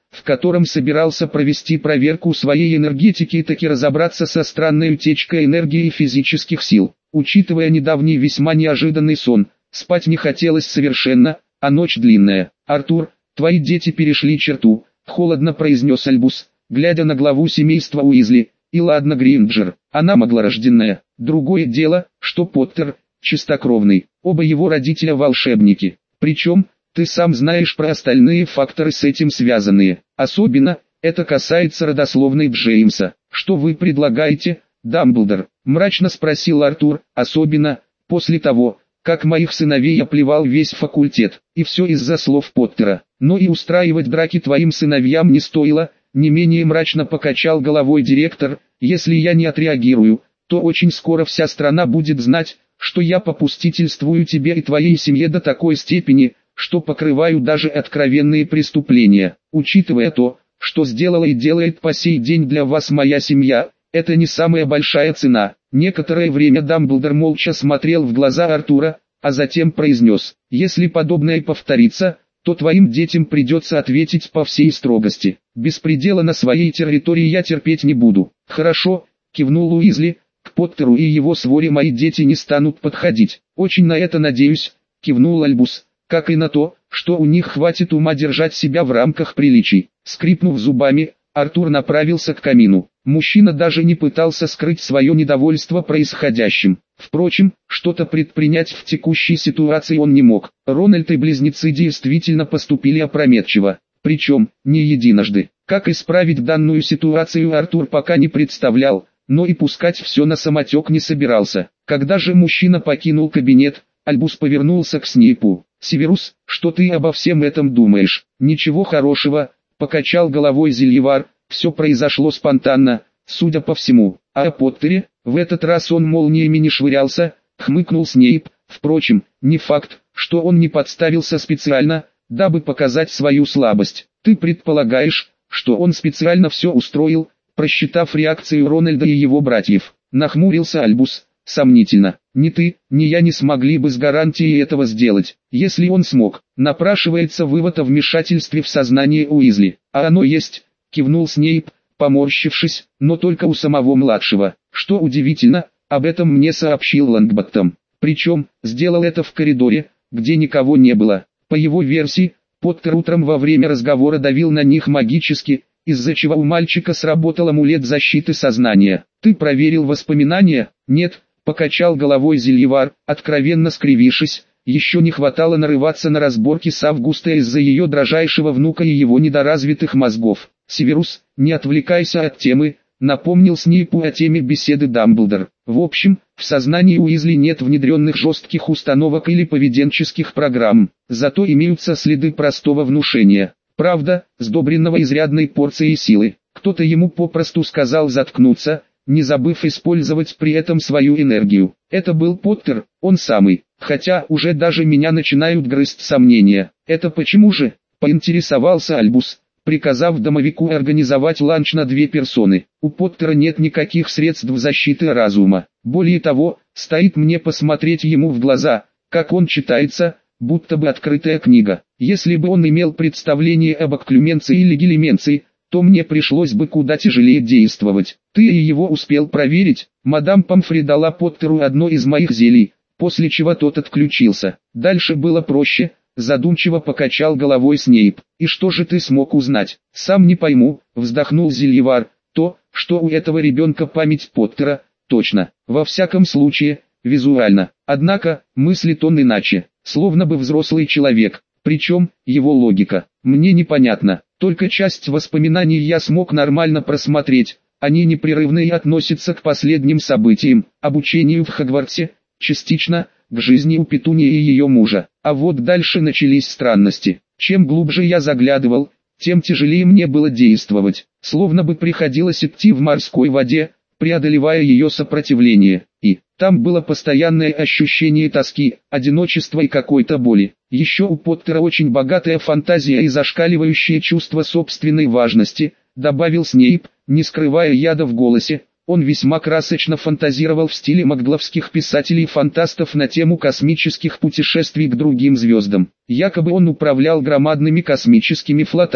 в котором собирался провести проверку своей энергетики и таки разобраться со странной утечкой энергии и физических сил. Учитывая недавний весьма неожиданный сон, спать не хотелось совершенно, а ночь длинная. «Артур, твои дети перешли черту», — холодно произнес Альбус, глядя на главу семейства Уизли. «И ладно, Гринджер, она маглорожденная. Другое дело, что Поттер — чистокровный, оба его родителя волшебники. Причем, ты сам знаешь про остальные факторы с этим связанные. Особенно, это касается родословной Джеймса. Что вы предлагаете, Дамблдор?» — мрачно спросил Артур. «Особенно, после того, как моих сыновей оплевал весь факультет. И все из-за слов Поттера. Но и устраивать драки твоим сыновьям не стоило», — не менее мрачно покачал головой директор. «Если я не отреагирую, то очень скоро вся страна будет знать, что я попустительствую тебе и твоей семье до такой степени, что покрываю даже откровенные преступления. Учитывая то, что сделала и делает по сей день для вас моя семья, это не самая большая цена». Некоторое время Дамблдор молча смотрел в глаза Артура, а затем произнес: «Если подобное повторится, то твоим детям придется ответить по всей строгости. Беспредела на своей территории я терпеть не буду». «Хорошо», — кивнул Уизли, — «к Поттеру и его своре мои дети не станут подходить». «Очень на это надеюсь», — кивнул Альбус, — «как и на то, что у них хватит ума держать себя в рамках приличий». Скрипнув зубами, Артур направился к камину. Мужчина даже не пытался скрыть свое недовольство происходящим. Впрочем, что-то предпринять в текущей ситуации он не мог. Рональд и близнецы действительно поступили опрометчиво. Причем, не единожды. Как исправить данную ситуацию Артур пока не представлял, но и пускать все на самотек не собирался. Когда же мужчина покинул кабинет, Альбус повернулся к Снейпу. «Северус, что ты обо всем этом думаешь?» «Ничего хорошего», — покачал головой Зельевар. «Все произошло спонтанно, судя по всему. А о Поттере, в этот раз он молниями не швырялся», — хмыкнул Снейп. «Впрочем, не факт, что он не подставился специально, дабы показать свою слабость. Ты предполагаешь, что он специально все устроил, просчитав реакцию Рональда и его братьев?» Нахмурился Альбус. «Сомнительно. Ни ты, ни я не смогли бы с гарантией этого сделать. Если он смог, напрашивается вывод о вмешательстве в сознание Уизли. А оно есть», — кивнул Снейп, поморщившись, «но только у самого младшего. Что удивительно, об этом мне сообщил Лонгботтом. Причем, сделал это в коридоре, где никого не было. По его версии, Поттер утром во время разговора давил на них магически, из-за чего у мальчика сработал амулет защиты сознания. Ты проверил воспоминания?» «Нет», — покачал головой Зельевар, откровенно скривившись. Еще не хватало нарываться на разборки с Августой из-за ее дрожайшего внука и его недоразвитых мозгов. «Северус, не отвлекайся от темы», — напомнил Снейпу о теме беседы Дамблдор. «В общем, в сознании Уизли нет внедренных жестких установок или поведенческих программ, зато имеются следы простого внушения. Правда, сдобренного изрядной порцией силы. Кто-то ему попросту сказал заткнуться, не забыв использовать при этом свою энергию. Это был Поттер, он самый. Хотя уже даже меня начинают грызть сомнения. Это почему же?» — поинтересовался Альбус, приказав домовику организовать ланч на две персоны. «У Поттера нет никаких средств защиты разума. Более того, стоит мне посмотреть ему в глаза, как он читается, будто бы открытая книга. Если бы он имел представление об окклюменции или гелименции, то мне пришлось бы куда тяжелее действовать. Ты и его успел проверить?» Мадам Помфри дала Поттеру одно из моих зелий, после чего тот отключился. Дальше было проще, задумчиво покачал головой Снейп. «И что же ты смог узнать?» «Сам не пойму», вздохнул Зельевар. «То, что у этого ребенка память Поттера, точно. Во всяком случае, визуально. Однако, мыслит он иначе, словно бы взрослый человек. Причем, его логика, мне непонятна. Только часть воспоминаний я смог нормально просмотреть. Они непрерывно и относятся к последним событиям, обучению в Хогвартсе, частично, к жизни у Петунии и ее мужа. А вот дальше начались странности. Чем глубже я заглядывал, тем тяжелее мне было действовать. Словно бы приходилось идти в морской воде, преодолевая ее сопротивление. И там было постоянное ощущение тоски, одиночества и какой-то боли. Еще у Поттера очень богатая фантазия и зашкаливающее чувство собственной важности, добавил Снейп, не скрывая яда в голосе. Он весьма красочно фантазировал в стиле магловских писателей-фантастов на тему космических путешествий к другим звездам. Якобы он управлял громадными космическими флотами.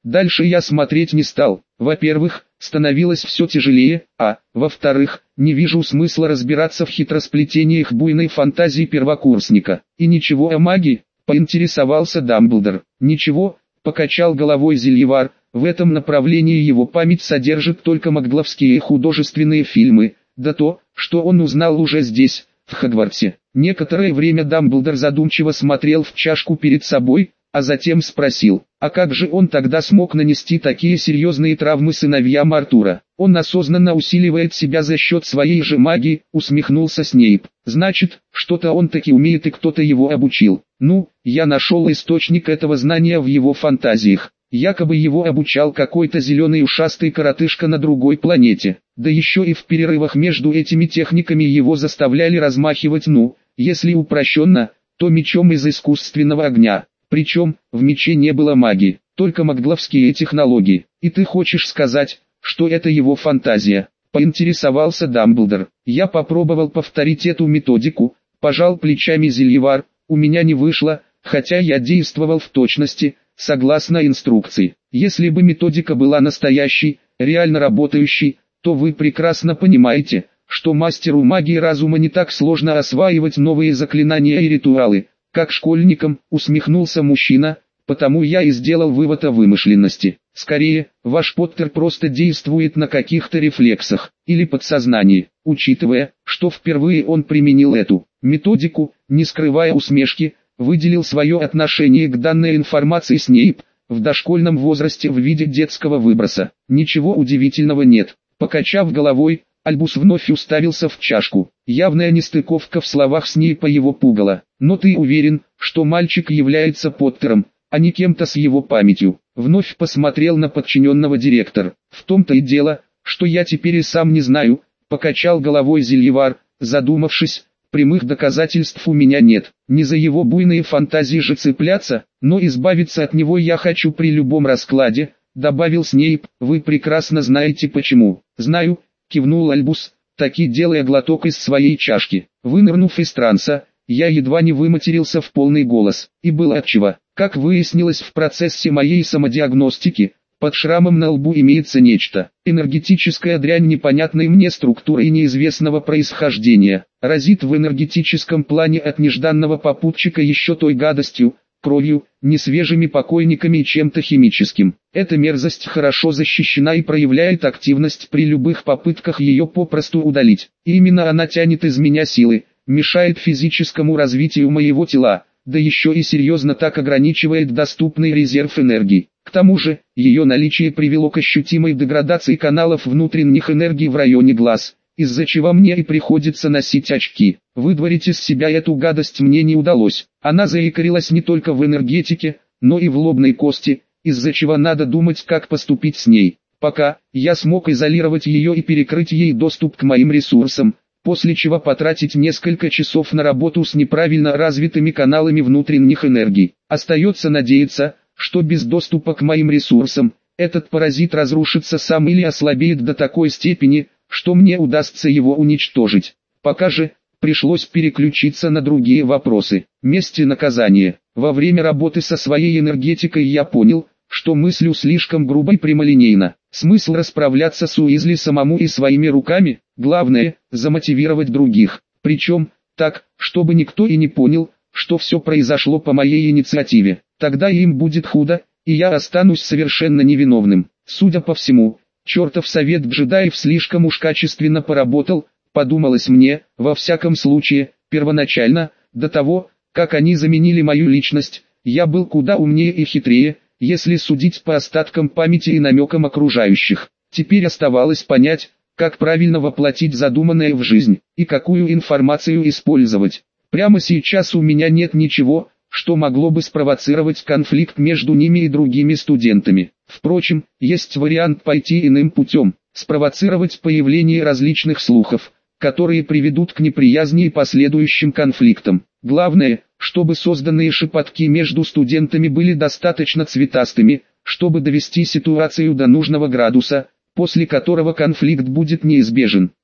Дальше я смотреть не стал. Во-первых, становилось все тяжелее, а, во-вторых, не вижу смысла разбираться в хитросплетениях буйной фантазии первокурсника. И ничего о магии, поинтересовался Дамблдор. Ничего, покачал головой Зельевар, в этом направлении его память содержит только магловские художественные фильмы, да то, что он узнал уже здесь, в Хогвартсе. Некоторое время Дамблдор задумчиво смотрел в чашку перед собой, а затем спросил, а как же он тогда смог нанести такие серьезные травмы сыновьям Артура? Он осознанно усиливает себя за счет своей же магии, усмехнулся Снейп. Значит, что-то он таки умеет и кто-то его обучил. Ну, я нашел источник этого знания в его фантазиях. Якобы его обучал какой-то зеленый ушастый коротышка на другой планете. Да еще и в перерывах между этими техниками его заставляли размахивать, ну, если упрощенно, то мечом из искусственного огня. Причем, в мече не было магии, только магловские технологии. И ты хочешь сказать, что это его фантазия? Поинтересовался Дамблдор. Я попробовал повторить эту методику, пожал плечами Зельевар, у меня не вышло, хотя я действовал в точности, согласно инструкции. Если бы методика была настоящей, реально работающей, то вы прекрасно понимаете, что мастеру магии разума не так сложно осваивать новые заклинания и ритуалы, как школьникам, усмехнулся мужчина, потому я и сделал вывод о вымышленности. Скорее, ваш Поттер просто действует на каких-то рефлексах, или подсознании, учитывая, что впервые он применил эту методику, не скрывая усмешки, выделил свое отношение к данной информации Снейп, в дошкольном возрасте в виде детского выброса. Ничего удивительного нет. Покачав головой, Альбус вновь уставился в чашку. Явная нестыковка в словах Снейпа его пугала. «Но ты уверен, что мальчик является Поттером, а не кем-то с его памятью?» Вновь посмотрел на подчиненного директор. «В том-то и дело, что я теперь и сам не знаю», — покачал головой Зельевар, задумавшись. «Прямых доказательств у меня нет. Не за его буйные фантазии же цепляться, но избавиться от него я хочу при любом раскладе», — добавил Снейп. «Вы прекрасно знаете почему». «Знаю», — кивнул Альбус, таки делая глоток из своей чашки. Вынырнув из транса, я едва не выматерился в полный голос. И было отчего. Как выяснилось в процессе моей самодиагностики, под шрамом на лбу имеется нечто. Энергетическая дрянь непонятной мне структуры и неизвестного происхождения. Разит в энергетическом плане от нежданного попутчика еще той гадостью, кровью, несвежими покойниками и чем-то химическим. Эта мерзость хорошо защищена и проявляет активность при любых попытках ее попросту удалить. И именно она тянет из меня силы, мешает физическому развитию моего тела, да еще и серьезно так ограничивает доступный резерв энергии. К тому же, ее наличие привело к ощутимой деградации каналов внутренних энергий в районе глаз, из-за чего мне и приходится носить очки. Выдворить из себя эту гадость мне не удалось. Она заикарилась не только в энергетике, но и в лобной кости, из-за чего надо думать, как поступить с ней. Пока, я смог изолировать ее и перекрыть ей доступ к моим ресурсам, после чего потратить несколько часов на работу с неправильно развитыми каналами внутренних энергий. Остается надеяться, что без доступа к моим ресурсам, этот паразит разрушится сам или ослабеет до такой степени, что мне удастся его уничтожить. Пока же, пришлось переключиться на другие вопросы. Месть и наказание. Во время работы со своей энергетикой я понял, что мыслю слишком грубо и прямолинейно. Смысл расправляться с Уизли самому и своими руками, главное, замотивировать других. Причем, так, чтобы никто и не понял, что все произошло по моей инициативе. Тогда им будет худо, и я останусь совершенно невиновным. Судя по всему, чертов совет джедаев слишком уж качественно поработал, подумалось мне, во всяком случае, первоначально, до того, как они заменили мою личность, я был куда умнее и хитрее, если судить по остаткам памяти и намекам окружающих. Теперь оставалось понять, как правильно воплотить задуманное в жизнь, и какую информацию использовать. Прямо сейчас у меня нет ничего, что могло бы спровоцировать конфликт между ними и другими студентами. Впрочем, есть вариант пойти иным путем, спровоцировать появление различных слухов, которые приведут к неприязни и последующим конфликтам. Главное, чтобы созданные шепотки между студентами были достаточно цветастыми, чтобы довести ситуацию до нужного градуса, после которого конфликт будет неизбежен.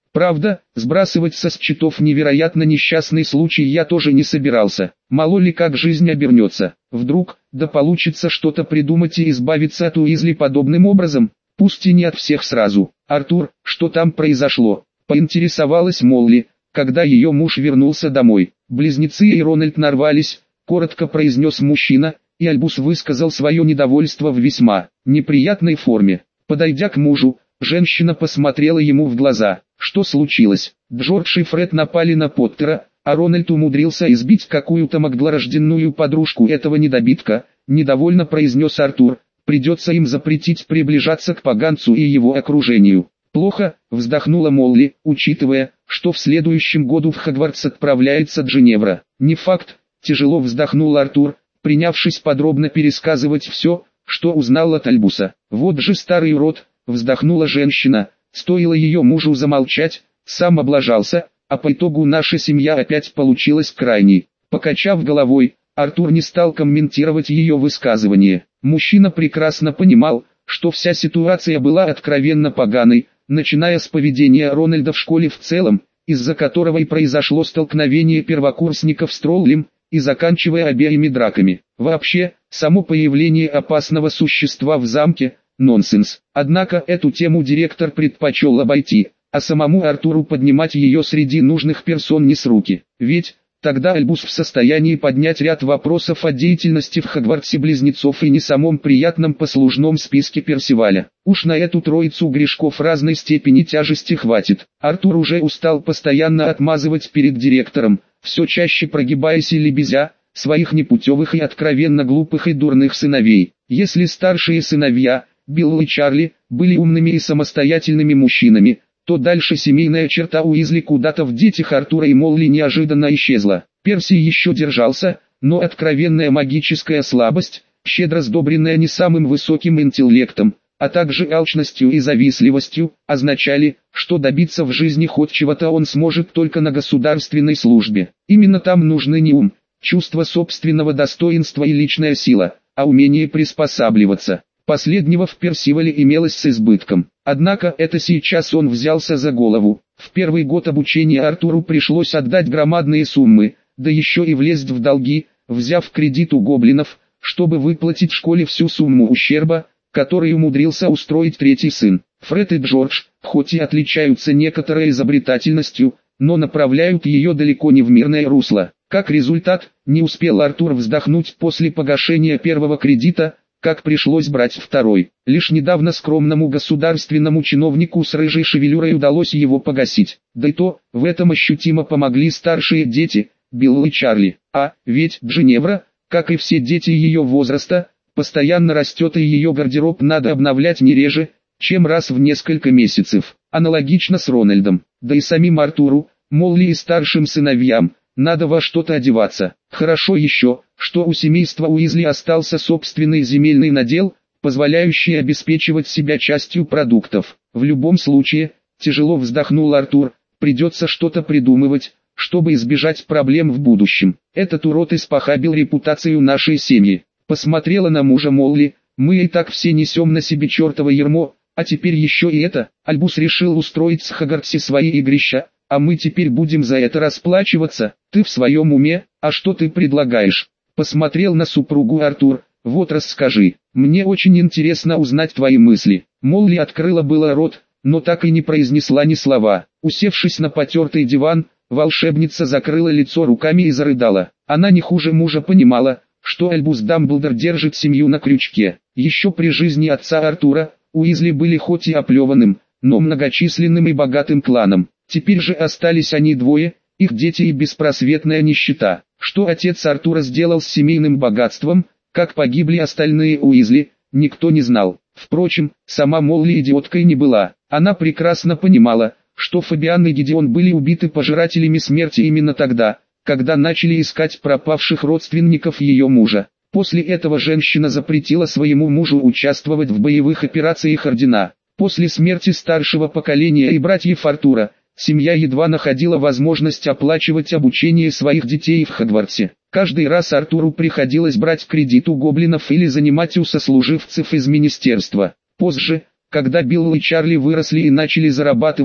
Правда, сбрасывать со счетов невероятно несчастный случай я тоже не собирался. Мало ли как жизнь обернется. Вдруг, да получится что-то придумать и избавиться от Уизли подобным образом, пусть и не от всех сразу. «Артур, что там произошло?» — поинтересовалась Молли, когда ее муж вернулся домой. «Близнецы и Рональд нарвались», — коротко произнес мужчина, и Альбус высказал свое недовольство в весьма неприятной форме. Подойдя к мужу, женщина посмотрела ему в глаза. «Что случилось?» «Джордж и Фред напали на Поттера, а Рональд умудрился избить какую-то маглорожденную подружку этого недобитка», — недовольно произнес Артур. «Придется им запретить приближаться к поганцу и его окружению». «Плохо», — вздохнула Молли, учитывая, что в следующем году в Хогвартс отправляется Джиневра. «Не факт», — тяжело вздохнул Артур, принявшись подробно пересказывать все, что узнал от Альбуса. «Вот же старый урод», — вздохнула женщина, стоило ее мужу замолчать, сам облажался, а по итогу наша семья опять получилась крайней. Покачав головой, Артур не стал комментировать ее высказывание. Мужчина прекрасно понимал, что вся ситуация была откровенно поганой, начиная с поведения Рональда в школе в целом, из-за которого и произошло столкновение первокурсников с троллем, и заканчивая обеими драками. Вообще, само появление опасного существа в замке – нонсенс. Однако эту тему директор предпочел обойти, а самому Артуру поднимать ее среди нужных персон не с руки. Ведь, тогда Альбус в состоянии поднять ряд вопросов о деятельности в Хогвартсе близнецов и не самом приятном послужном списке Персиваля. Уж на эту троицу грешков разной степени тяжести хватит. Артур уже устал постоянно отмазывать перед директором, все чаще прогибаясь и лебезя, своих непутевых и откровенно глупых и дурных сыновей. Если старшие сыновья, Билл и Чарли, были умными и самостоятельными мужчинами, то дальше семейная черта Уизли куда-то в детях Артура и Молли неожиданно исчезла. Перси еще держался, но откровенная магическая слабость, щедро сдобренная не самым высоким интеллектом, а также алчностью и завистливостью, означали, что добиться в жизни хоть чего-то он сможет только на государственной службе. Именно там нужны не ум, чувство собственного достоинства и личная сила, а умение приспосабливаться. Последнего в Персивале имелось с избытком. Однако это сейчас он взялся за голову. В первый год обучения Артуру пришлось отдать громадные суммы, да еще и влезть в долги, взяв кредит у гоблинов, чтобы выплатить школе всю сумму ущерба, который умудрился устроить третий сын. Фред и Джордж, хоть и отличаются некоторой изобретательностью, но направляют ее далеко не в мирное русло. Как результат, не успел Артур вздохнуть после погашения первого кредита, как пришлось брать второй. Лишь недавно скромному государственному чиновнику с рыжей шевелюрой удалось его погасить. Да и то, в этом ощутимо помогли старшие дети, Билл и Чарли. А, ведь Джиневра, как и все дети ее возраста, постоянно растет и ее гардероб надо обновлять не реже, чем раз в несколько месяцев. Аналогично с Рональдом, да и самим Артуру, Молли и старшим сыновьям, надо во что-то одеваться. Хорошо еще, что у семейства Уизли остался собственный земельный надел, позволяющий обеспечивать себя частью продуктов. В любом случае, тяжело вздохнул Артур, придется что-то придумывать, чтобы избежать проблем в будущем. Этот урод испохабил репутацию нашей семьи. Посмотрела на мужа Молли, мы и так все несем на себе чертово ярмо, а теперь еще и это. Альбус решил устроить в Хогвартсе свои игрища, а мы теперь будем за это расплачиваться. Ты в своем уме? А что ты предлагаешь? Посмотрел на супругу Артур. Вот расскажи, мне очень интересно узнать твои мысли. Молли открыла было рот, но так и не произнесла ни слова. Усевшись на потертый диван, волшебница закрыла лицо руками и зарыдала. Она не хуже мужа понимала, что Альбус Дамблдор держит семью на крючке. Еще при жизни отца Артура, Уизли были хоть и оплеванным, но многочисленным и богатым кланом. Теперь же остались они двое, их дети и беспросветная нищета. Что отец Артура сделал с семейным богатством, как погибли остальные Уизли, никто не знал. Впрочем, сама Молли идиоткой не была. Она прекрасно понимала, что Фабиан и Гидеон были убиты пожирателями смерти именно тогда, когда начали искать пропавших родственников ее мужа. После этого женщина запретила своему мужу участвовать в боевых операциях Ордена. После смерти старшего поколения и братьев Артура, семья едва находила возможность оплачивать обучение своих детей в Хогвартсе. Каждый раз Артуру приходилось брать кредит у гоблинов или занимать у сослуживцев из министерства. Позже, когда Билл и Чарли выросли и начали зарабатывать,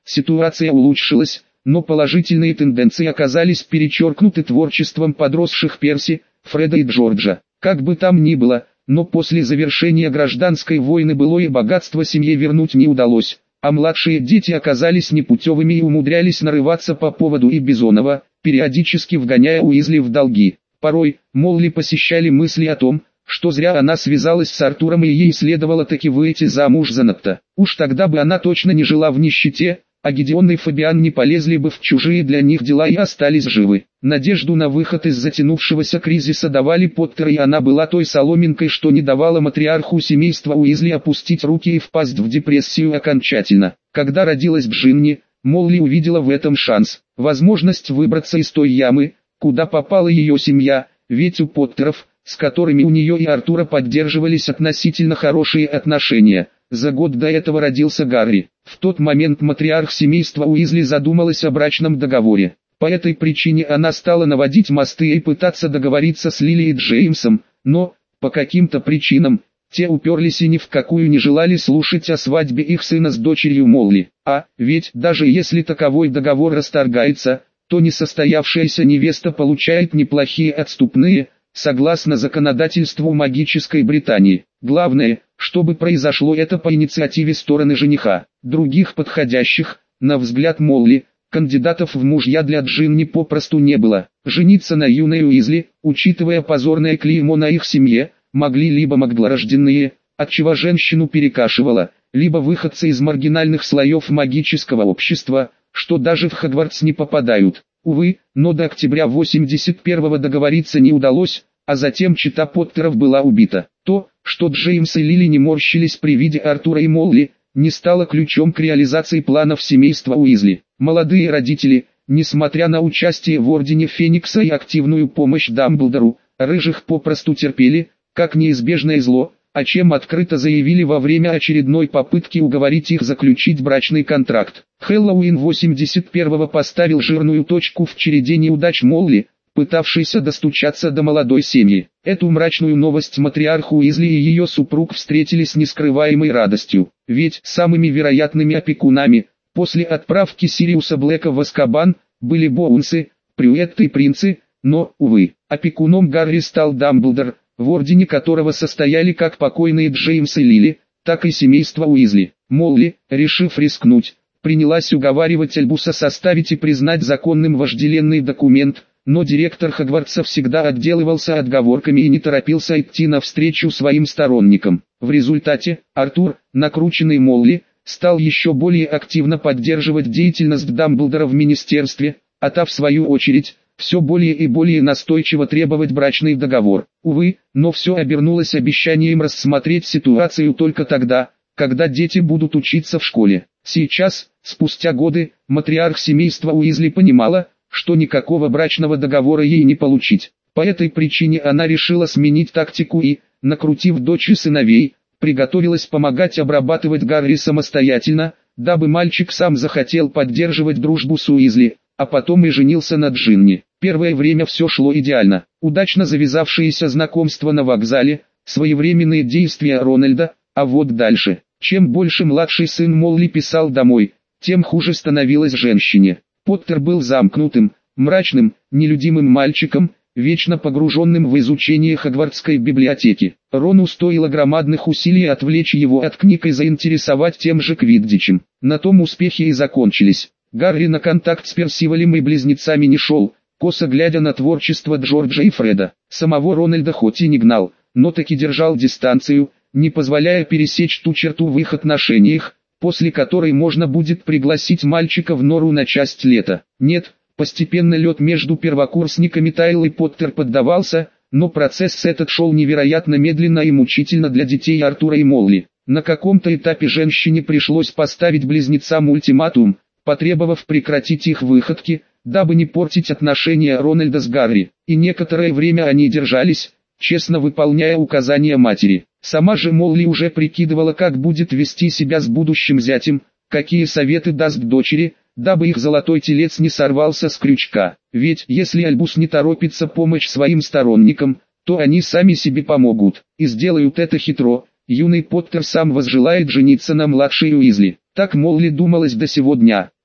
ситуация улучшилась, но положительные тенденции оказались перечеркнуты творчеством подросших Перси, Фреда и Джорджа. Как бы там ни было, но после завершения гражданской войны былое богатство семье вернуть не удалось, а младшие дети оказались непутевыми и умудрялись нарываться по поводу и Бизонова, периодически вгоняя Уизли в долги. Порой, Молли посещали мысли о том, что зря она связалась с Артуром и ей следовало таки выйти замуж за Напта. Уж тогда бы она точно не жила в нищете, а Гидеон и Фабиан не полезли бы в чужие для них дела и остались живы. Надежду на выход из затянувшегося кризиса давали Поттер, и она была той соломинкой, что не давала матриарху семейства Уизли опустить руки и впасть в депрессию окончательно. Когда родилась Джинни, Молли увидела в этом шанс, возможность выбраться из той ямы, куда попала ее семья, ведь у Поттеров, с которыми у нее и Артура поддерживались относительно хорошие отношения, за год до этого родился Гарри. В тот момент матриарх семейства Уизли задумалась о брачном договоре. По этой причине она стала наводить мосты и пытаться договориться с Лили и Джеймсом, но, по каким-то причинам, те уперлись и ни в какую не желали слушать о свадьбе их сына с дочерью Молли. А, ведь даже если таковой договор расторгается, то несостоявшаяся невеста получает неплохие отступные, согласно законодательству магической Британии. Главное, чтобы произошло это по инициативе стороны жениха. Других подходящих, на взгляд Молли, кандидатов в мужья для Джинни попросту не было. Жениться на юной Уизли, учитывая позорное клеймо на их семье, могли либо маглорожденные, отчего женщину перекашивало, либо выходцы из маргинальных слоев магического общества, что даже в Хогвартс не попадают. Увы, но до октября восемьдесят первого договориться не удалось, а затем чета Поттеров была убита. То, что Джеймс и Лили не морщились при виде Артура и Молли, не стало ключом к реализации планов семейства Уизли. Молодые родители, несмотря на участие в Ордене Феникса и активную помощь Дамблдору, рыжих попросту терпели, как неизбежное зло, о чем открыто заявили во время очередной попытки уговорить их заключить брачный контракт. Хэллоуин восемьдесят первого поставил жирную точку в череде неудач Молли, пытавшейся достучаться до молодой семьи. Эту мрачную новость матриарх Уизли и ее супруг встретили с нескрываемой радостью, ведь самыми вероятными опекунами, после отправки Сириуса Блэка в Азкабан, были Боунсы, Прюетты и Принцы, но, увы, опекуном Гарри стал Дамблдор, в ордене которого состояли как покойные Джеймс и Лили, так и семейство Уизли. Молли, решив рискнуть, принялась уговаривать Альбуса составить и признать законным вожделенный документ, но директор Хогвартса всегда отделывался отговорками и не торопился идти навстречу своим сторонникам. В результате, Артур, накрученный Молли, стал еще более активно поддерживать деятельность Дамблдора в министерстве, а та в свою очередь, все более и более настойчиво требовать брачный договор. Увы, но все обернулось обещанием рассмотреть ситуацию только тогда, когда дети будут учиться в школе. Сейчас, спустя годы, матриарх семейства Уизли понимала, что никакого брачного договора ей не получить. По этой причине она решила сменить тактику и, накрутив дочь и сыновей, приготовилась помогать обрабатывать Гарри самостоятельно, дабы мальчик сам захотел поддерживать дружбу с Уизли, а потом и женился на Джинни. Первое время все шло идеально. Удачно завязавшееся знакомство на вокзале, своевременные действия Рональда, а вот дальше. Чем больше младший сын Молли писал домой, тем хуже становилось женщине. Поттер был замкнутым, мрачным, нелюдимым мальчиком, вечно погруженным в изучение Хогвартской библиотеки. Рону стоило громадных усилий отвлечь его от книг и заинтересовать тем же Квиддичем. На том успехи и закончились. Гарри на контакт с Персивалем и близнецами не шел, косо глядя на творчество Джорджа и Фреда. Самого Рональда хоть и не гнал, но таки держал дистанцию, не позволяя пересечь ту черту в их отношениях, после которой можно будет пригласить мальчика в нору на часть лета. Нет, постепенно лед между первокурсниками таял и Поттер поддавался, но процесс этот шел невероятно медленно и мучительно для детей Артура и Молли. На каком-то этапе женщине пришлось поставить близнецам ультиматум, потребовав прекратить их выходки, дабы не портить отношения Рональда с Гарри. И некоторое время они держались, честно выполняя указания матери. Сама же Молли уже прикидывала, как будет вести себя с будущим зятем, какие советы даст дочери, дабы их золотой телец не сорвался с крючка. Ведь если Альбус не торопится помочь своим сторонникам, то они сами себе помогут, и сделают это хитро. Юный Поттер сам возжелает жениться на младшей Уизли. Так Молли думалось до сего дня.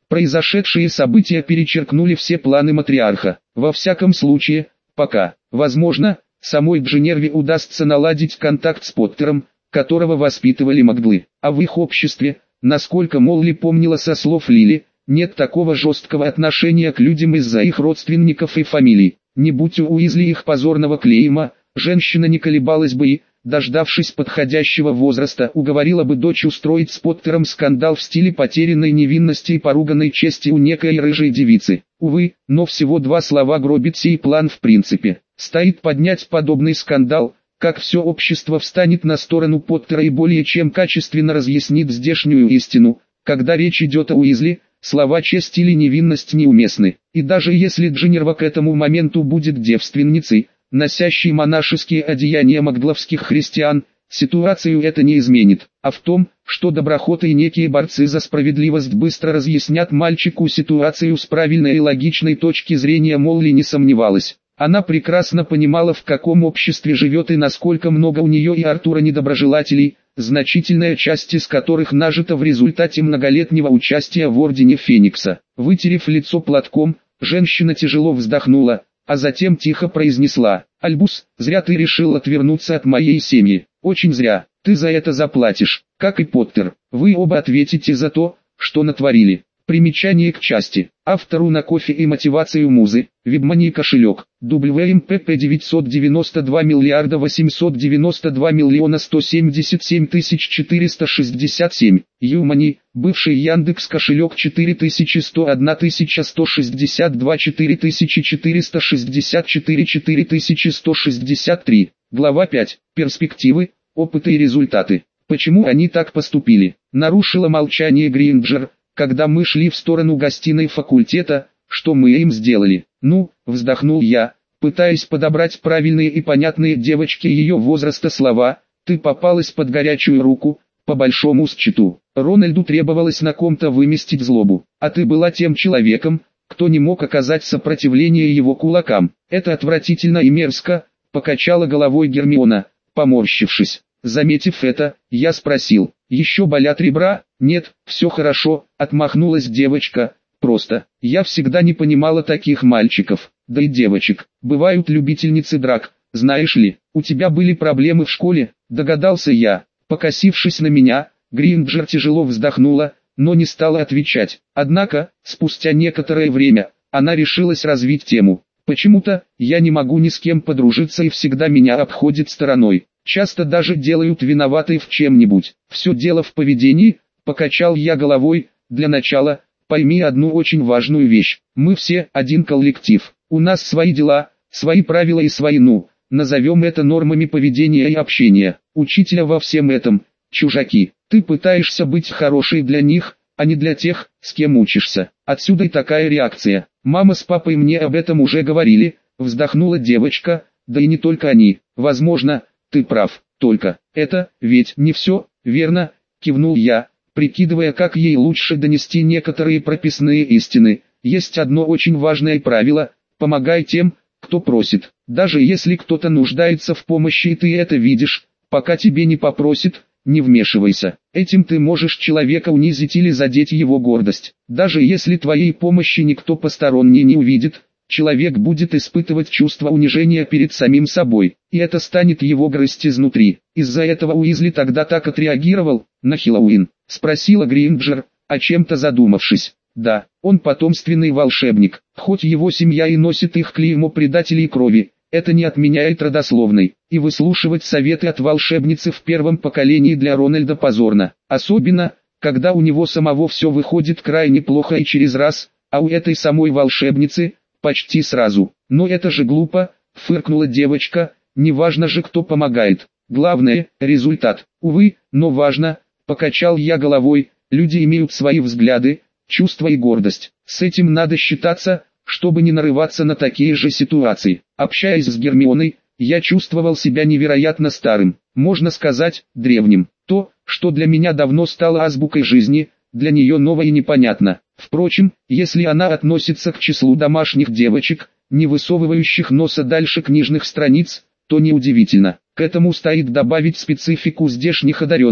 Произошедшие события перечеркнули все планы матриарха. Во всяком случае, пока. Возможно, самой Дженерве удастся наладить контакт с Поттером, которого воспитывали Магдлы. А в их обществе, насколько Молли помнила со слов Лили, нет такого жесткого отношения к людям из-за их родственников и фамилий. Не будь у Уизли их позорного клейма, женщина не колебалась бы и, дождавшись подходящего возраста, уговорила бы дочь устроить с Поттером скандал в стиле потерянной невинности и поруганной чести у некой рыжей девицы. Увы, но всего два слова гробит сей план в принципе. Стоит поднять подобный скандал, как все общество встанет на сторону Поттера и более чем качественно разъяснит здешнюю истину. Когда речь идет о Уизли, слова честь или невинность неуместны. И даже если Дженерва к этому моменту будет девственницей, носящей монашеские одеяния магдловских христиан, ситуацию это не изменит. А в том, что доброхоты и некие борцы за справедливость быстро разъяснят мальчику ситуацию с правильной и логичной точки зрения, Молли не сомневалась. Она прекрасно понимала, в каком обществе живет и насколько много у нее и Артура недоброжелателей, значительная часть из которых нажита в результате многолетнего участия в Ордене Феникса. Вытерев лицо платком, женщина тяжело вздохнула, а затем тихо произнесла: «Альбус, зря ты решил отвернуться от моей семьи. Очень зря. Ты за это заплатишь, как и Поттер. Вы оба ответите за то, что натворили». Примечание к части. Автору на кофе и мотивацию музы. Вебмани кошелек. дабл ю эм пэ пэ девятьсот девяносто два миллиарда восемьсот девяносто два миллиона сто семьдесят семь тысяч четыреста шестьдесят семь. Юмани. Бывший Яндекс кошелек четыре тысячи сто одна тысяча сто шестьдесят два четыре тысячи четыреста шестьдесят четыре четыре тысячи сто шестьдесят три. Глава пять. Перспективы, опыты и результаты. Почему они так поступили? Нарушила молчание Гринджер, когда мы шли в сторону гостиной факультета. Что мы им сделали? Ну, вздохнул я, пытаясь подобрать правильные и понятные девочке ее возраста слова. Ты попалась под горячую руку, по большому счету. Рональду требовалось на ком-то выместить злобу, а ты была тем человеком, кто не мог оказать сопротивление его кулакам. Это отвратительно и мерзко, покачала головой Гермиона, поморщившись. Заметив это, я спросил: еще болят ребра? Нет, все хорошо, отмахнулась девочка. Просто, я всегда не понимала таких мальчиков, да и девочек. Бывают любительницы драк, знаешь ли. У тебя были проблемы в школе, догадался я. Покосившись на меня, Гринджер тяжело вздохнула, но не стала отвечать. Однако, спустя некоторое время, она решилась развить тему. Почему-то, я не могу ни с кем подружиться и всегда меня обходит стороной. Часто даже делают виноватой в чем-нибудь. Все дело в поведении, покачал я головой. Для начала, пойми одну очень важную вещь. Мы все один коллектив. У нас свои дела, свои правила и свои, ну, назовем это нормами поведения и общения. Учителя во всем этом – чужаки. Ты пытаешься быть хорошей для них, а не для тех, с кем учишься. Отсюда и такая реакция. Мама с папой мне об этом уже говорили, вздохнула девочка, да и не только они. Возможно, ты прав, только, это, ведь не все, верно, кивнул я, прикидывая, как ей лучше донести некоторые прописные истины. Есть одно очень важное правило: помогай тем, кто просит. Даже если кто-то нуждается в помощи и ты это видишь, пока тебе не попросит, не вмешивайся. Этим ты можешь человека унизить или задеть его гордость. Даже если твоей помощи никто посторонний не увидит, человек будет испытывать чувство унижения перед самим собой, и это станет его грызть изнутри. Из-за этого Уизли тогда так отреагировал на Хэллоуин, спросила Гринджер, о чем-то задумавшись. Да, он потомственный волшебник, хоть его семья и носит их клеймо предателей крови, это не отменяет родословной, и выслушивать советы от волшебницы в первом поколении для Рональда позорно, особенно, когда у него самого все выходит крайне плохо и через раз, а у этой самой волшебницы почти сразу. Но это же глупо, фыркнула девочка, не важно же, кто помогает. Главное – результат. Увы, но важно, покачал я головой, люди имеют свои взгляды, чувства и гордость. С этим надо считаться, чтобы не нарываться на такие же ситуации. Общаясь с Гермионой, я чувствовал себя невероятно старым, можно сказать, древним. То, что для меня давно стало азбукой жизни, для нее ново и непонятно. Впрочем, если она относится к числу домашних девочек, не высовывающих носа дальше книжных страниц, то неудивительно. К этому стоит добавить специфику здешних одаренных,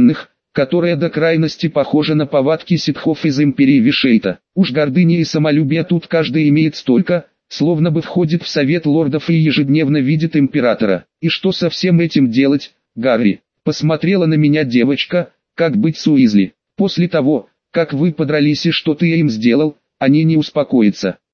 которая до крайности похожа на повадки ситхов из империи Вишейта. Уж гордыни и самолюбия тут каждый имеет столько, словно бы входит в совет лордов и ежедневно видит императора. И что со всем этим делать, Гарри? Посмотрела на меня девочка, как быть с Уизли. После того, как вы подрались и что ты им сделал, они не успокоятся.